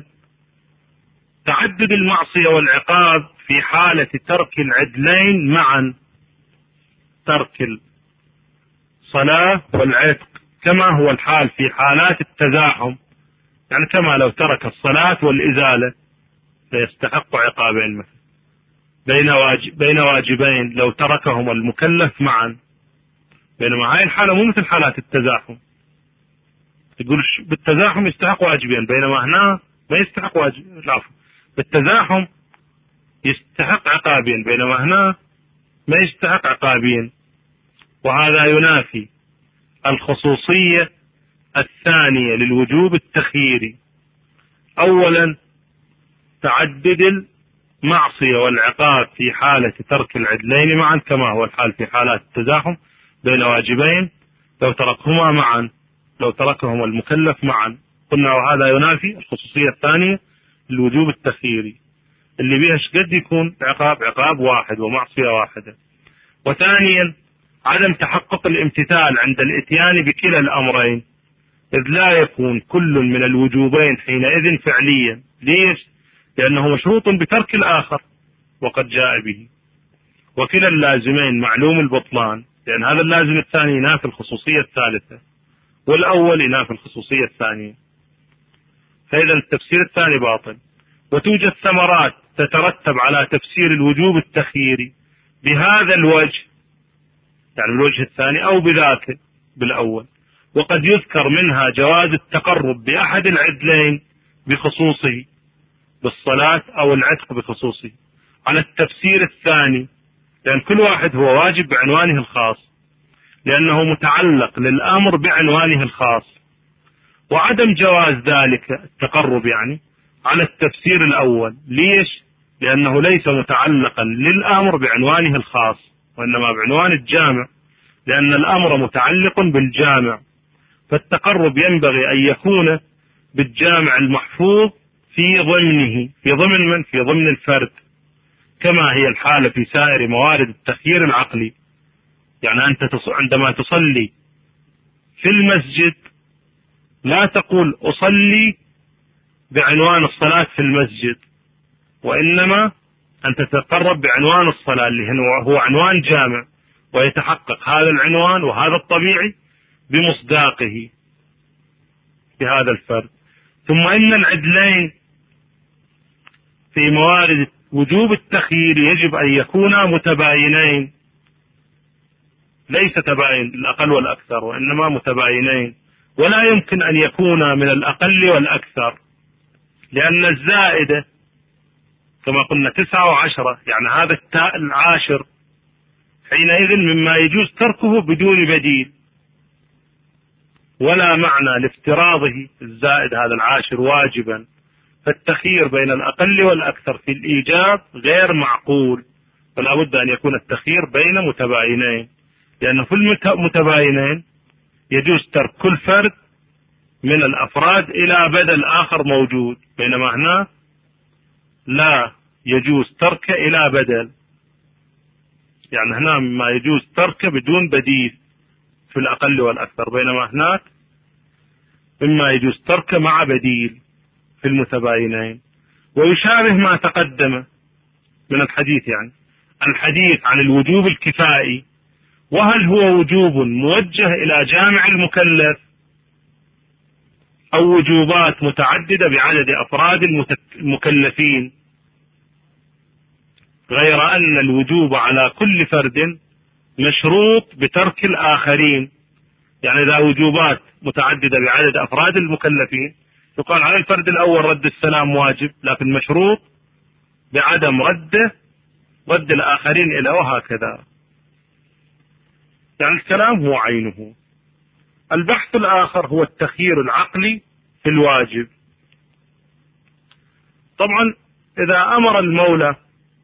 تعدد المعصية والعقاب في حالة ترك العدلين معا، ترك الصلاة والعتق، كما هو الحال في حالات التزاحم. يعني كما لو ترك الصلاة والإزالة فيستحق عقابين مثلا، بين واجب بين واجبين لو تركهما المكلف معا، بينما هاي الحالة مو مثل حالات التزاحم. تقول بالتزاحم يستحق واجبين، بينما هنا ما يستحق واجب، لا، بالتزاحم يستحق عقابين بينما هنا ما يستحق عقابين. وهذا ينافي الخصوصية الثانية للوجوب التخييري. أولا تعدد المعصية والعقاب في حالة ترك العدلين معا، كما هو الحال في حالات التزاحم بين واجبين لو تركهما معا لو تركهما المكلف معا. قلنا وهذا ينافي الخصوصية الثانية للوجوب التخييري اللي بيها شقد يكون عقاب عقاب واحد ومعصية واحدة. وثانيا عدم تحقق الامتثال عند الاتيان بكلا الأمرين، إذ لا يكون كل من الوجوبين حينئذ فعليا. ليش؟ لأنه مشروط بترك الآخر وقد جاء به. وكلا اللازمين معلوم البطلان، لأن هذا اللازم الثاني ينافي الخصوصية الثالثة، والأول ينافي الخصوصية الثانية، فإذا التفسير الثاني باطل. وتوجد ثمرات تترتب على تفسير الوجوب التخييري بهذا الوجه، يعني الوجه الثاني أو بذاته بالأول، وقد يذكر منها جواز التقرب بأحد العدلين بخصوصه بالصلاة أو العتق بخصوصه على التفسير الثاني، لأن كل واحد هو واجب بعنوانه الخاص، لأنه متعلق للأمر بعنوانه الخاص. وعدم جواز ذلك التقرب يعني على التفسير الأول. ليش؟ لأنه ليس متعلقا للأمر بعنوانه الخاص، وإنما بعنوان الجامع، لأن الأمر متعلق بالجامع، فالتقرب ينبغي أن يكون بالجامع المحفوظ في ضمنه، في ضمن من؟ في ضمن الفرد، كما هي الحالة في سائر موارد التخيير العقلي. يعني أنت عندما تصلي في المسجد لا تقول أصلي بعنوان الصلاة في المسجد، وإنما أن تتقرب بعنوان الصلاة اللي هو عنوان جامع، ويتحقق هذا العنوان وهذا الطبيعي بمصداقه بهذا الفرد. ثم إن العدلين في موارد وجوب التخيير يجب أن يكونا متباينين، ليس تباين الأقل والأكثر، وإنما متباينين، ولا يمكن أن يكونا من الأقل والأكثر، لأن الزائدة كما قلنا تسعة وعشرة، يعني هذا التاء العاشر حينئذ مما يجوز تركه بدون بديل، ولا معنى لافتراضه الزائد هذا العاشر واجبا. فالتخيير بين الأقل والأكثر في الإيجاب غير معقول، فلا بد أن يكون التخيير بين متباينين، لأنه في المتباينين يجوز ترك كل فرد من الأفراد إلى بدل آخر موجود، بينما هنا لا يجوز ترك إلى بدل، يعني هنا ما يجوز ترك بدون بديل في الأقل والأكثر، بينما هناك مما يجوز ترك مع بديل في المتباينين. ويشابه ما تقدم من الحديث، يعني الحديث عن الوجوب الكفائي وهل هو وجوب موجه إلى جامع المكلف أو وجوبات متعددة بعدد أفراد المكلفين، غير أن الوجوب على كل فرد مشروط بترك الآخرين. يعني إذا وجوبات متعددة بعدد أفراد المكلفين يقال على الفرد الأول رد السلام واجب، لكن مشروط بعدم رده رد الآخرين إلى، وهكذا. يعني الكلام هو عينه. البحث الآخر هو التخيير العقلي في الواجب. طبعا إذا أمر المولى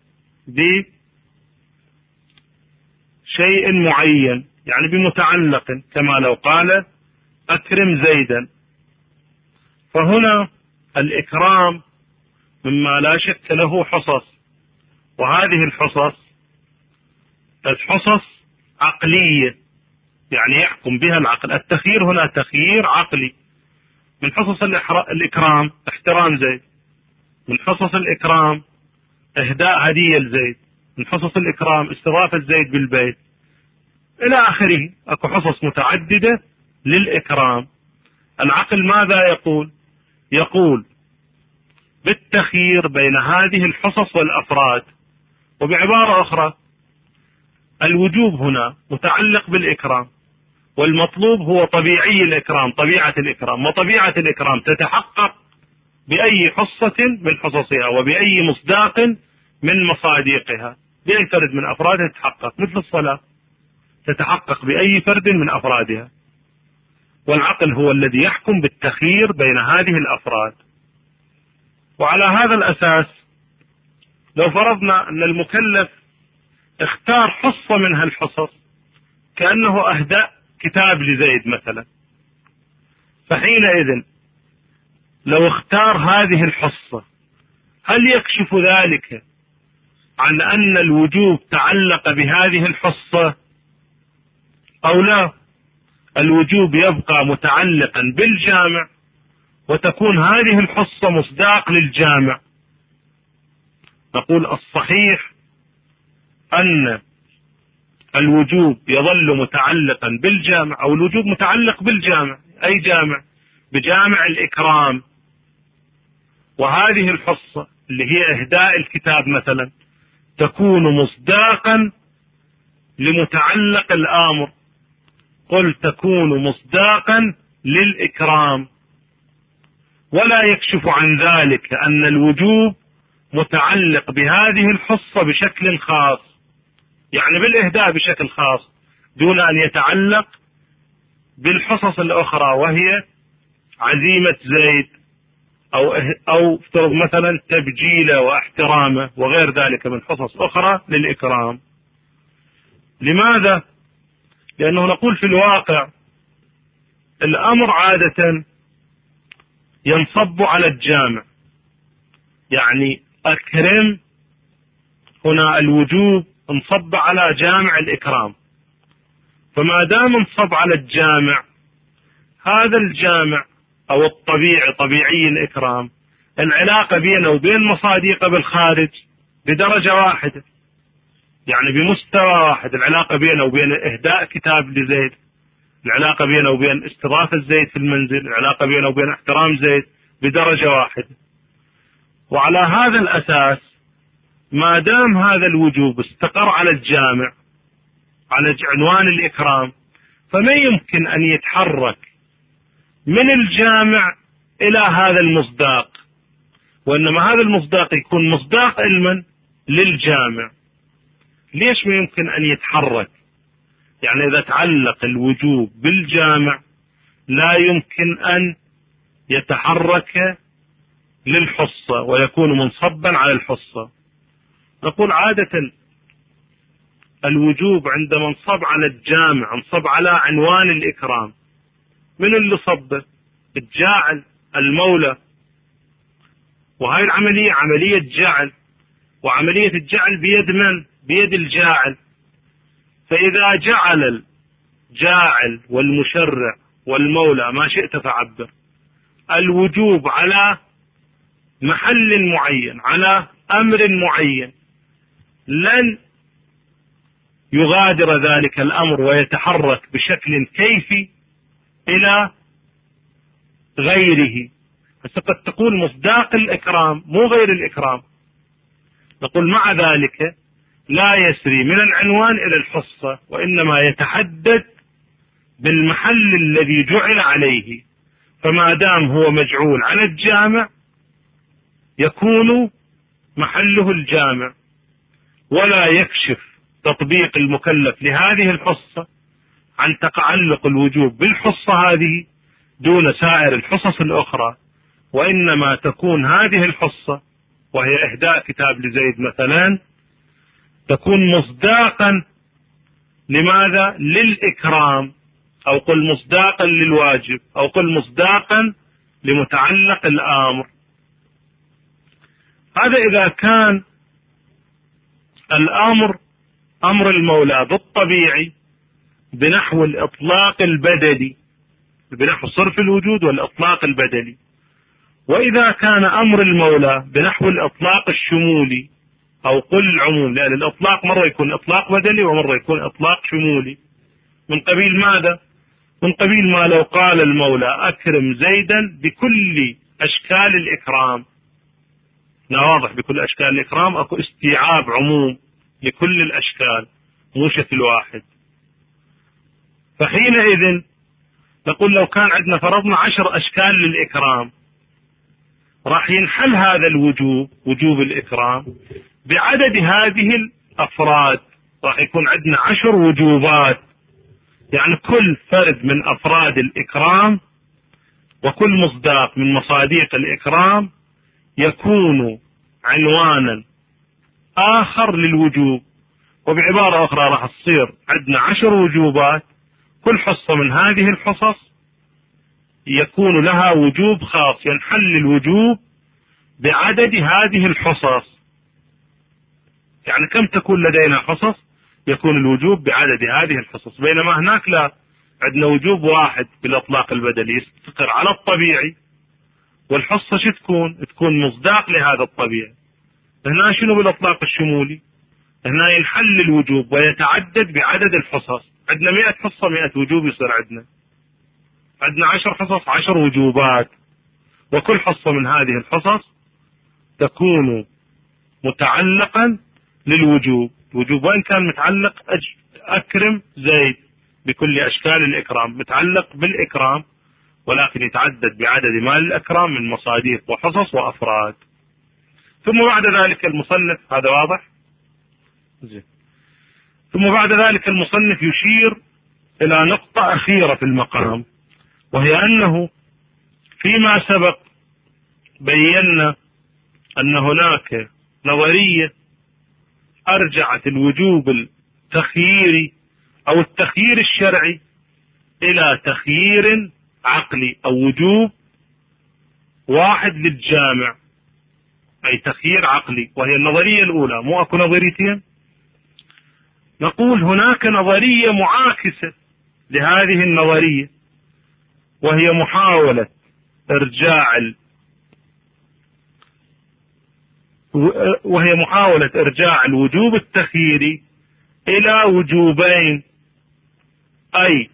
بشيء معين، يعني بمتعلق، كما لو قال أكرم زيدا، فهنا الإكرام مما لا شك له حصص، وهذه الحصص الحصص عقلية، يعني يحكم بها العقل. التخيير هنا تخيير عقلي. من حصص الإكرام احترام زيد، من حصص الإكرام إهداء هدية لزيد، من حصص الإكرام استضافة زيد بالبيت، إلى آخره. أكو حصص متعددة للإكرام. العقل ماذا يقول؟ يقول بالتخيير بين هذه الحصص والأفراد. وبعبارة أخرى، الوجوب هنا متعلق بالإكرام، والمطلوب هو طبيعي الإكرام، طبيعة الإكرام. وطبيعة الإكرام تتحقق بأي حصة من حصصها وبأي مصداق من مصادقها. بأي فرد من أفرادها تتحقق، مثل الصلاة تتحقق بأي فرد من أفرادها. والعقل هو الذي يحكم بالتخيير بين هذه الأفراد. وعلى هذا الأساس لو فرضنا أن المكلف اختار حصة من هالحصص، كأنه أهدى كتاب لزيد مثلا، فحينئذ لو اختار هذه الحصة، هل يكشف ذلك عن أن الوجوب تعلق بهذه الحصة أو لا؟ الوجوب يبقى متعلقا بالجامع، وتكون هذه الحصة مصداق للجامع. نقول الصحيح أن الوجوب يظل متعلقا بالجامع، أو الوجوب متعلق بالجامع. أي جامع؟ بجامع الإكرام. وهذه الحصة اللي هي إهداء الكتاب مثلا تكون مصداقا لمتعلق الآمر. قل تكون مصداقا للإكرام. ولا يكشف عن ذلك أن الوجوب متعلق بهذه الحصة بشكل خاص، يعني بالإهداء بشكل خاص، دون أن يتعلق بالحصص الأخرى، وهي عزيمة زيد أو أو افترض مثلا تبجيله واحترامه وغير ذلك من حصص أخرى للإكرام. لماذا؟ لأنه نقول في الواقع الأمر عادة ينصب على الجامع. يعني أكرم هنا الوجوب انصب على جامع الإكرام، فما دام انصب على الجامع، هذا الجامع أو الطبيعي طبيعي الإكرام العلاقة بينه وبين مصادقه بالخارج بدرجة واحدة، يعني بمستوى واحد. العلاقة بينه وبين إهداء كتاب لزيد، العلاقة بينه وبين استضافة زيد في المنزل، العلاقة بينه وبين احترام زيد بدرجة واحدة. وعلى هذا الأساس ما دام هذا الوجوب استقر على الجامع على عنوان الإكرام، فما يمكن أن يتحرك من الجامع إلى هذا المصداق، وإنما هذا المصداق يكون مصداق علما للجامع. ليش ما يمكن أن يتحرك؟ يعني إذا تعلق الوجوب بالجامع لا يمكن أن يتحرك للحصة ويكون منصبا على الحصة. نقول عادة الوجوب عندما انصب على الجامع انصب على عنوان الإكرام. من اللي صبه؟ الجاعل، المولى. وهاي العملية عملية جعل، وعملية الجعل بيد من؟ بيد الجاعل. فإذا جعل الجاعل والمشرع والمولى ما شئت فعبر الوجوب على محل معين، على أمر معين، لن يغادر ذلك الأمر ويتحرك بشكل كيفي إلى غيره. بس قد تقول مصداق الإكرام مو غير الإكرام، نقول مع ذلك لا يسري من العنوان إلى الحصة، وإنما يتحدد بالمحل الذي جعل عليه، فما دام هو مجعول على الجامع يكون محله الجامع، ولا يكشف تطبيق المكلف لهذه الحصة عن تعلق الوجوب بالحصة هذه دون سائر الحصص الأخرى، وإنما تكون هذه الحصة وهي إهداء كتاب لزيد مثلا تكون مصداقا لماذا؟ للإكرام، أو قل مصداقا للواجب، أو قل مصداقا لمتعلق الأمر. هذا إذا كان الأمر أمر المولى بالطبيعي بنحو الإطلاق البدلي، بنحو صرف الوجود والإطلاق البدلي. وإذا كان أمر المولى بنحو الإطلاق الشمولي أو قل العموم، لأن الإطلاق مرة يكون إطلاق بدلي ومرة يكون إطلاق شمولي. من قبيل ماذا؟ من قبيل ما لو قال المولى أكرم زيدا بكل أشكال الإكرام، لا واضح بكل أشكال الإكرام أكو استيعاب عموم لكل الأشكال مو شكل واحد. فحينئذ نقول لو كان عندنا فرضنا عشر أشكال للإكرام راح ينحل هذا الوجوب وجوب الإكرام بعدد هذه الأفراد، راح يكون عندنا عشر وجوبات، يعني كل فرد من أفراد الإكرام وكل مصداق من مصاديق الإكرام يكون عنوانا آخر للوجوب. وبعبارة أخرى راح تصير عندنا عشر وجوبات، كل حصة من هذه الحصص يكون لها وجوب خاص ينحل الوجوب بعدد هذه الحصص. يعني كم تكون لدينا حصص؟ يكون الوجوب بعدد هذه الحصص، بينما هناك لا، عندنا وجوب واحد بالإطلاق البدلي يستقر على الطبيعي، والحصة شو تكون؟ تكون مصداق لهذا الطبيعي. هنا شنو بالإطلاق الشمولي؟ هنا ينحل الوجوب ويتعدد بعدد الحصص. عندنا مئة حصة مئة وجوب يصير عندنا، عندنا عشر حصص عشر وجوبات، وكل حصة من هذه الحصص تكون متعلقا للوجوب. الوجوب وين كان متعلق؟ أكرم زيد بكل أشكال الإكرام، متعلق بالإكرام، ولكن يتعدد بعدد ما للإكرام من مصاديق وحصص وأفراد. ثم بعد ذلك المصنف، هذا واضح؟ زين. ثم بعد ذلك المصنف يشير إلى نقطة أخيرة في المقام، وهي أنه فيما سبق بينا أن هناك نظرية أرجعت الوجوب التخييري أو التخيير الشرعي إلى تخيير عقلي أو وجوب واحد للجامع، أي تخيير عقلي، وهي النظرية الأولى. مو أكو نظريتين؟ نقول هناك نظرية معاكسة لهذه النظرية، وهي محاولة إرجاع ال... وهي محاولة إرجاع الوجوب التخييري إلى وجوبين، أي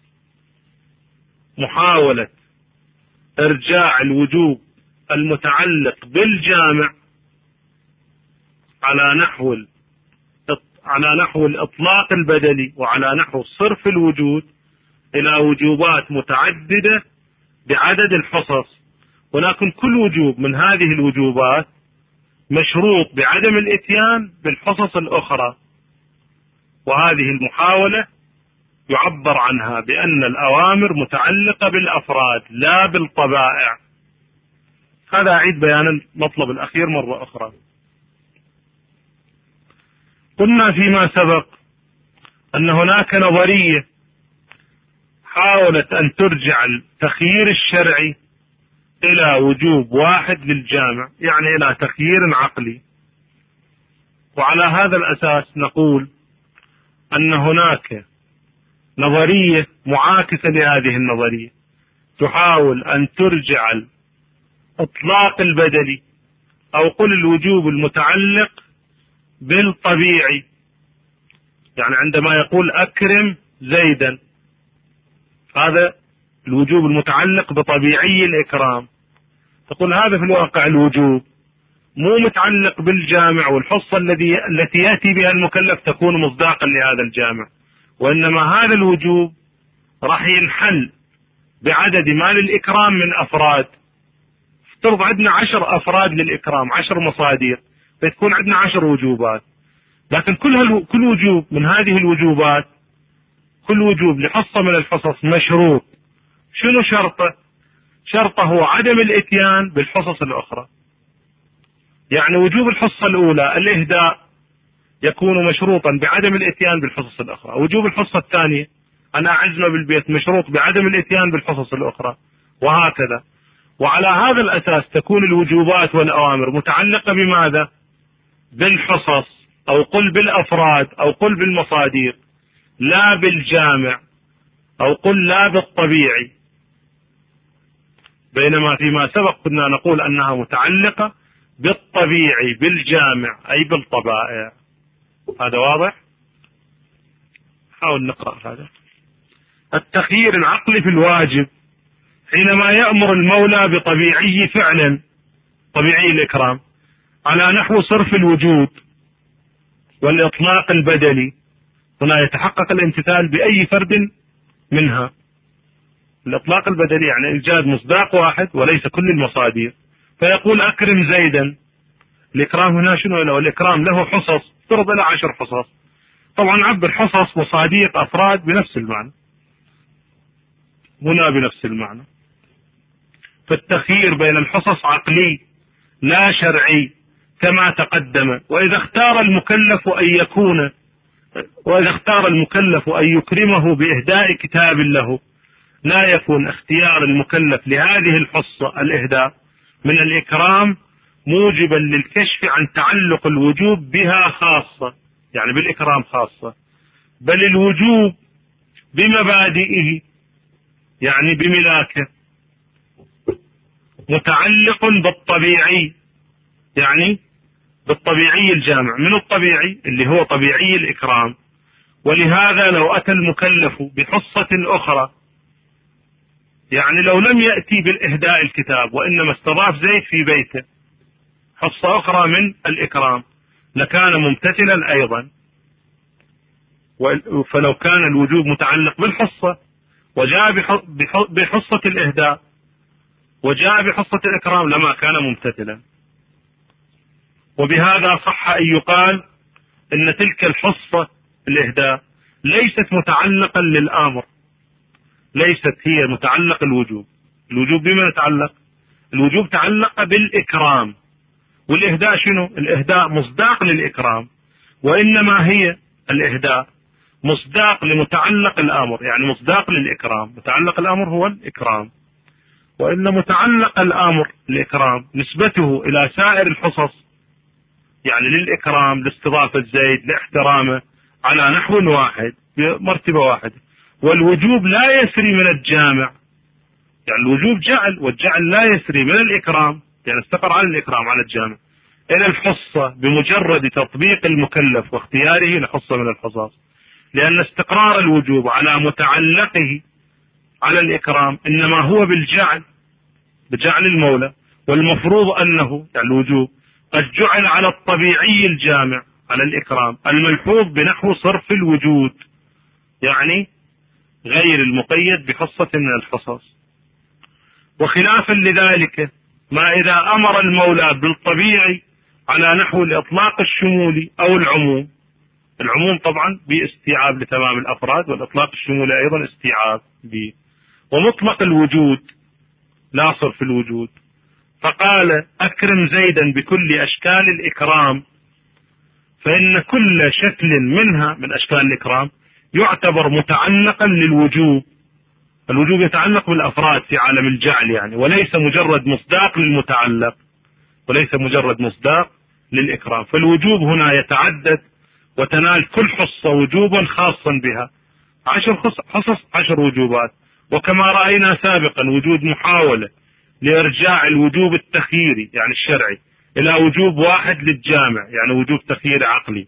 محاولة إرجاع الوجوب المتعلق بالجامع على نحو على نحو الإطلاق البدلي وعلى نحو صرف الوجود إلى وجوبات متعددة بعدد الحصص، ولكن كل وجوب من هذه الوجوبات مشروط بعدم الإتيان بالحصص الأخرى. وهذه المحاولة يعبر عنها بأن الأوامر متعلقة بالأفراد لا بالطبائع. هذا أعيد بيان المطلب الأخير مرة أخرى. قلنا فيما سبق أن هناك نظرية حاولت أن ترجع التخيير الشرعي إلى وجوب واحد للجامع، يعني إلى تخيير عقلي. وعلى هذا الأساس نقول أن هناك نظرية معاكسة لهذه النظرية تحاول أن ترجع الإطلاق البدلي أو قل الوجوب المتعلق بالطبيعي يعني عندما يقول أكرم زيدا، هذا الوجوب المتعلق بطبيعي الإكرام. تقول هذا في الواقع الوجوب مو متعلق بالجامع، والحصة الذي التي يأتي بها المكلف تكون مصداقا لهذا الجامع، وإنما هذا الوجوب راح ينحل بعدد ما للإكرام من أفراد. افترض عندنا عشر أفراد للإكرام، عشر مصادر، فتكون عندنا عشر وجوبات. لكن كل هالو... كل وجوب من هذه الوجوبات، كل وجوب لحصة من الحصص مشروط. شنو شرطه؟ شرطه هو عدم الاتيان بالحصص الأخرى. يعني وجوب الحصة الأولى الإهداء يكون مشروطا بعدم الاتيان بالحصص الأخرى. وجوب الحصة الثانية أن أعزم بالبيت مشروط بعدم الاتيان بالحصص الأخرى، وهكذا. وعلى هذا الأساس تكون الوجوبات والأوامر متعلقة بماذا؟ بالحصص، أو قل بالأفراد، أو قل بالمصادر، لا بالجامع، أو قل لا بالطبيعي. بينما فيما سبق كنا نقول أنها متعلقة بالطبيعي بالجامع أي بالطبائع. هذا واضح؟ حاول نقرأ هذا. التخيير العقلي في الواجب حينما يأمر المولى بطبيعي فعلا، طبيعي الإكرام، على نحو صرف الوجود والإطلاق البدلي. هنا يتحقق الامتثال بأي فرد منها. الإطلاق البدلي يعني إيجاد مصداق واحد وليس كل المصادر. فيقول أكرم زيدا، الإكرام هنا شنو له؟ الإكرام له حصص، افترض له عشر حصص. طبعا عبر حصص مصادر أفراد بنفس المعنى، هنا بنفس المعنى. فالتخيير بين الحصص عقلي لا شرعي كما تقدم. وإذا اختار المكلف أن يكون وإذا اختار المكلف أن يكرمه بإهداء كتاب له، لا يكون اختيار المكلف لهذه الحصة الإهداء من الإكرام موجبا للكشف عن تعلق الوجوب بها خاصة، يعني بالإكرام خاصة، بل الوجوب بمبادئه يعني بملاكه متعلق بالطبيعي، يعني بالطبيعي الجامع. من الطبيعي اللي هو طبيعي الإكرام. ولهذا لو أتى المكلف بحصة أخرى، يعني لو لم يأتي بالإهداء الكتاب وإنما استضاف زيد في بيته، حصة أخرى من الإكرام، لكان ممتثلا أيضا. فلو كان الوجوب متعلق بالحصة وجاء بحصة الإهداء وجاء بحصة الإكرام لما كان ممتثلا. وبهذا صح أن يقال إن تلك الحصة الإهداء ليست متعلقا للآمر، ليست هي متعلق الوجوب. الوجوب بما يتعلق؟ الوجوب تعلق بالإكرام، والإهداء شنو؟ الإهداء مصداق للإكرام، وإنما هي الإهداء مصداق لمتعلق الأمر، يعني مصداق للإكرام. متعلق الأمر هو الإكرام، وإن متعلق الأمر الإكرام نسبته إلى سائر الحصص، يعني للإكرام، لاستضافة زيد، لاحترامه على نحو واحد بمرتبة واحدة. والوجوب لا يسري من الجامع، يعني الوجوب جعل، والجعل لا يسري من الإكرام، يعني استقر على الإكرام على الجامع، إلى الحصة بمجرد تطبيق المكلف واختياره لحصة من الحصص. لأن استقرار الوجوب على متعلقه على الإكرام إنما هو بالجعل، بجعل المولى. والمفروض أنه يعني الوجوب قد جعل على الطبيعي الجامع على الإكرام الملحوظ بنحو صرف الوجود، يعني غير المقيد بحصة من الحصص. وخلافا لذلك ما إذا أمر المولى بالطبيعي على نحو الإطلاق الشمولي أو العموم. العموم طبعا باستيعاب لتمام الأفراد، والإطلاق الشمولي أيضا استيعاب به. ومطلق الوجود لا صرف الوجود. فقال أكرم زيدا بكل أشكال الإكرام، فإن كل شكل منها من أشكال الإكرام يعتبر متعلقا للوجوب. الوجوب يتعلق بالأفراد في عالم الجعل يعني، وليس مجرد مصداق للمتعلق، وليس مجرد مصداق للإكرام. فالوجوب هنا يتعدد، وتنال كل حصة وجوبا خاصا بها. عشر حصص عشر وجوبات. وكما رأينا سابقا وجود محاولة لإرجاع الوجوب التخييري يعني الشرعي إلى وجوب واحد للجامع، يعني وجوب تخيير عقلي.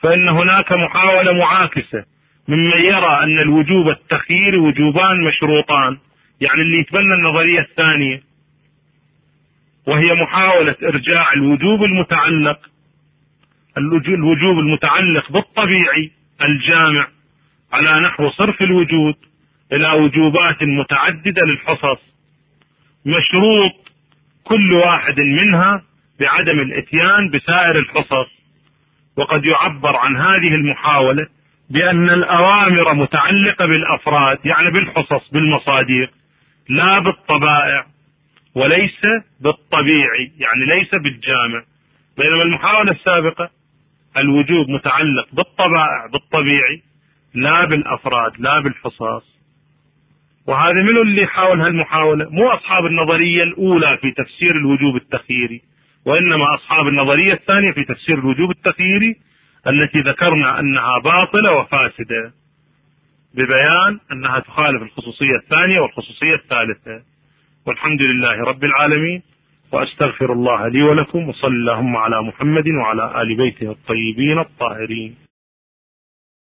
فإن هناك محاولة معاكسة ممن يرى أن الوجوب التخييري وجوبان مشروطان، يعني اللي يتبنى النظرية الثانية، وهي محاولة إرجاع الوجوب المتعلق الوجوب المتعلق بالطبيعي الجامع على نحو صرف الوجود إلى وجوبات متعددة للحصص مشروط كل واحد منها بعدم الاتيان بسائر الحصص. وقد يعبر عن هذه المحاولة بأن الأوامر متعلقة بالأفراد، يعني بالحصص بالمصادر، لا بالطبائع، وليس بالطبيعي، يعني ليس بالجامع. بينما المحاولة السابقة الوجوب متعلق بالطبائع بالطبيعي، لا بالأفراد لا بالحصص. وهذا من اللي حاول هالمحاولة؟ مو أصحاب النظرية الأولى في تفسير الوجوب التخييري، وإنما أصحاب النظرية الثانية في تفسير الوجوب التخييري التي ذكرنا أنها باطلة وفاسدة، ببيان أنها تخالف الخصوصية الثانية والخصوصية الثالثة. والحمد لله رب العالمين، وأستغفر الله لي ولكم، وصلى اللهم على محمد وعلى آل بيته الطيبين الطاهرين.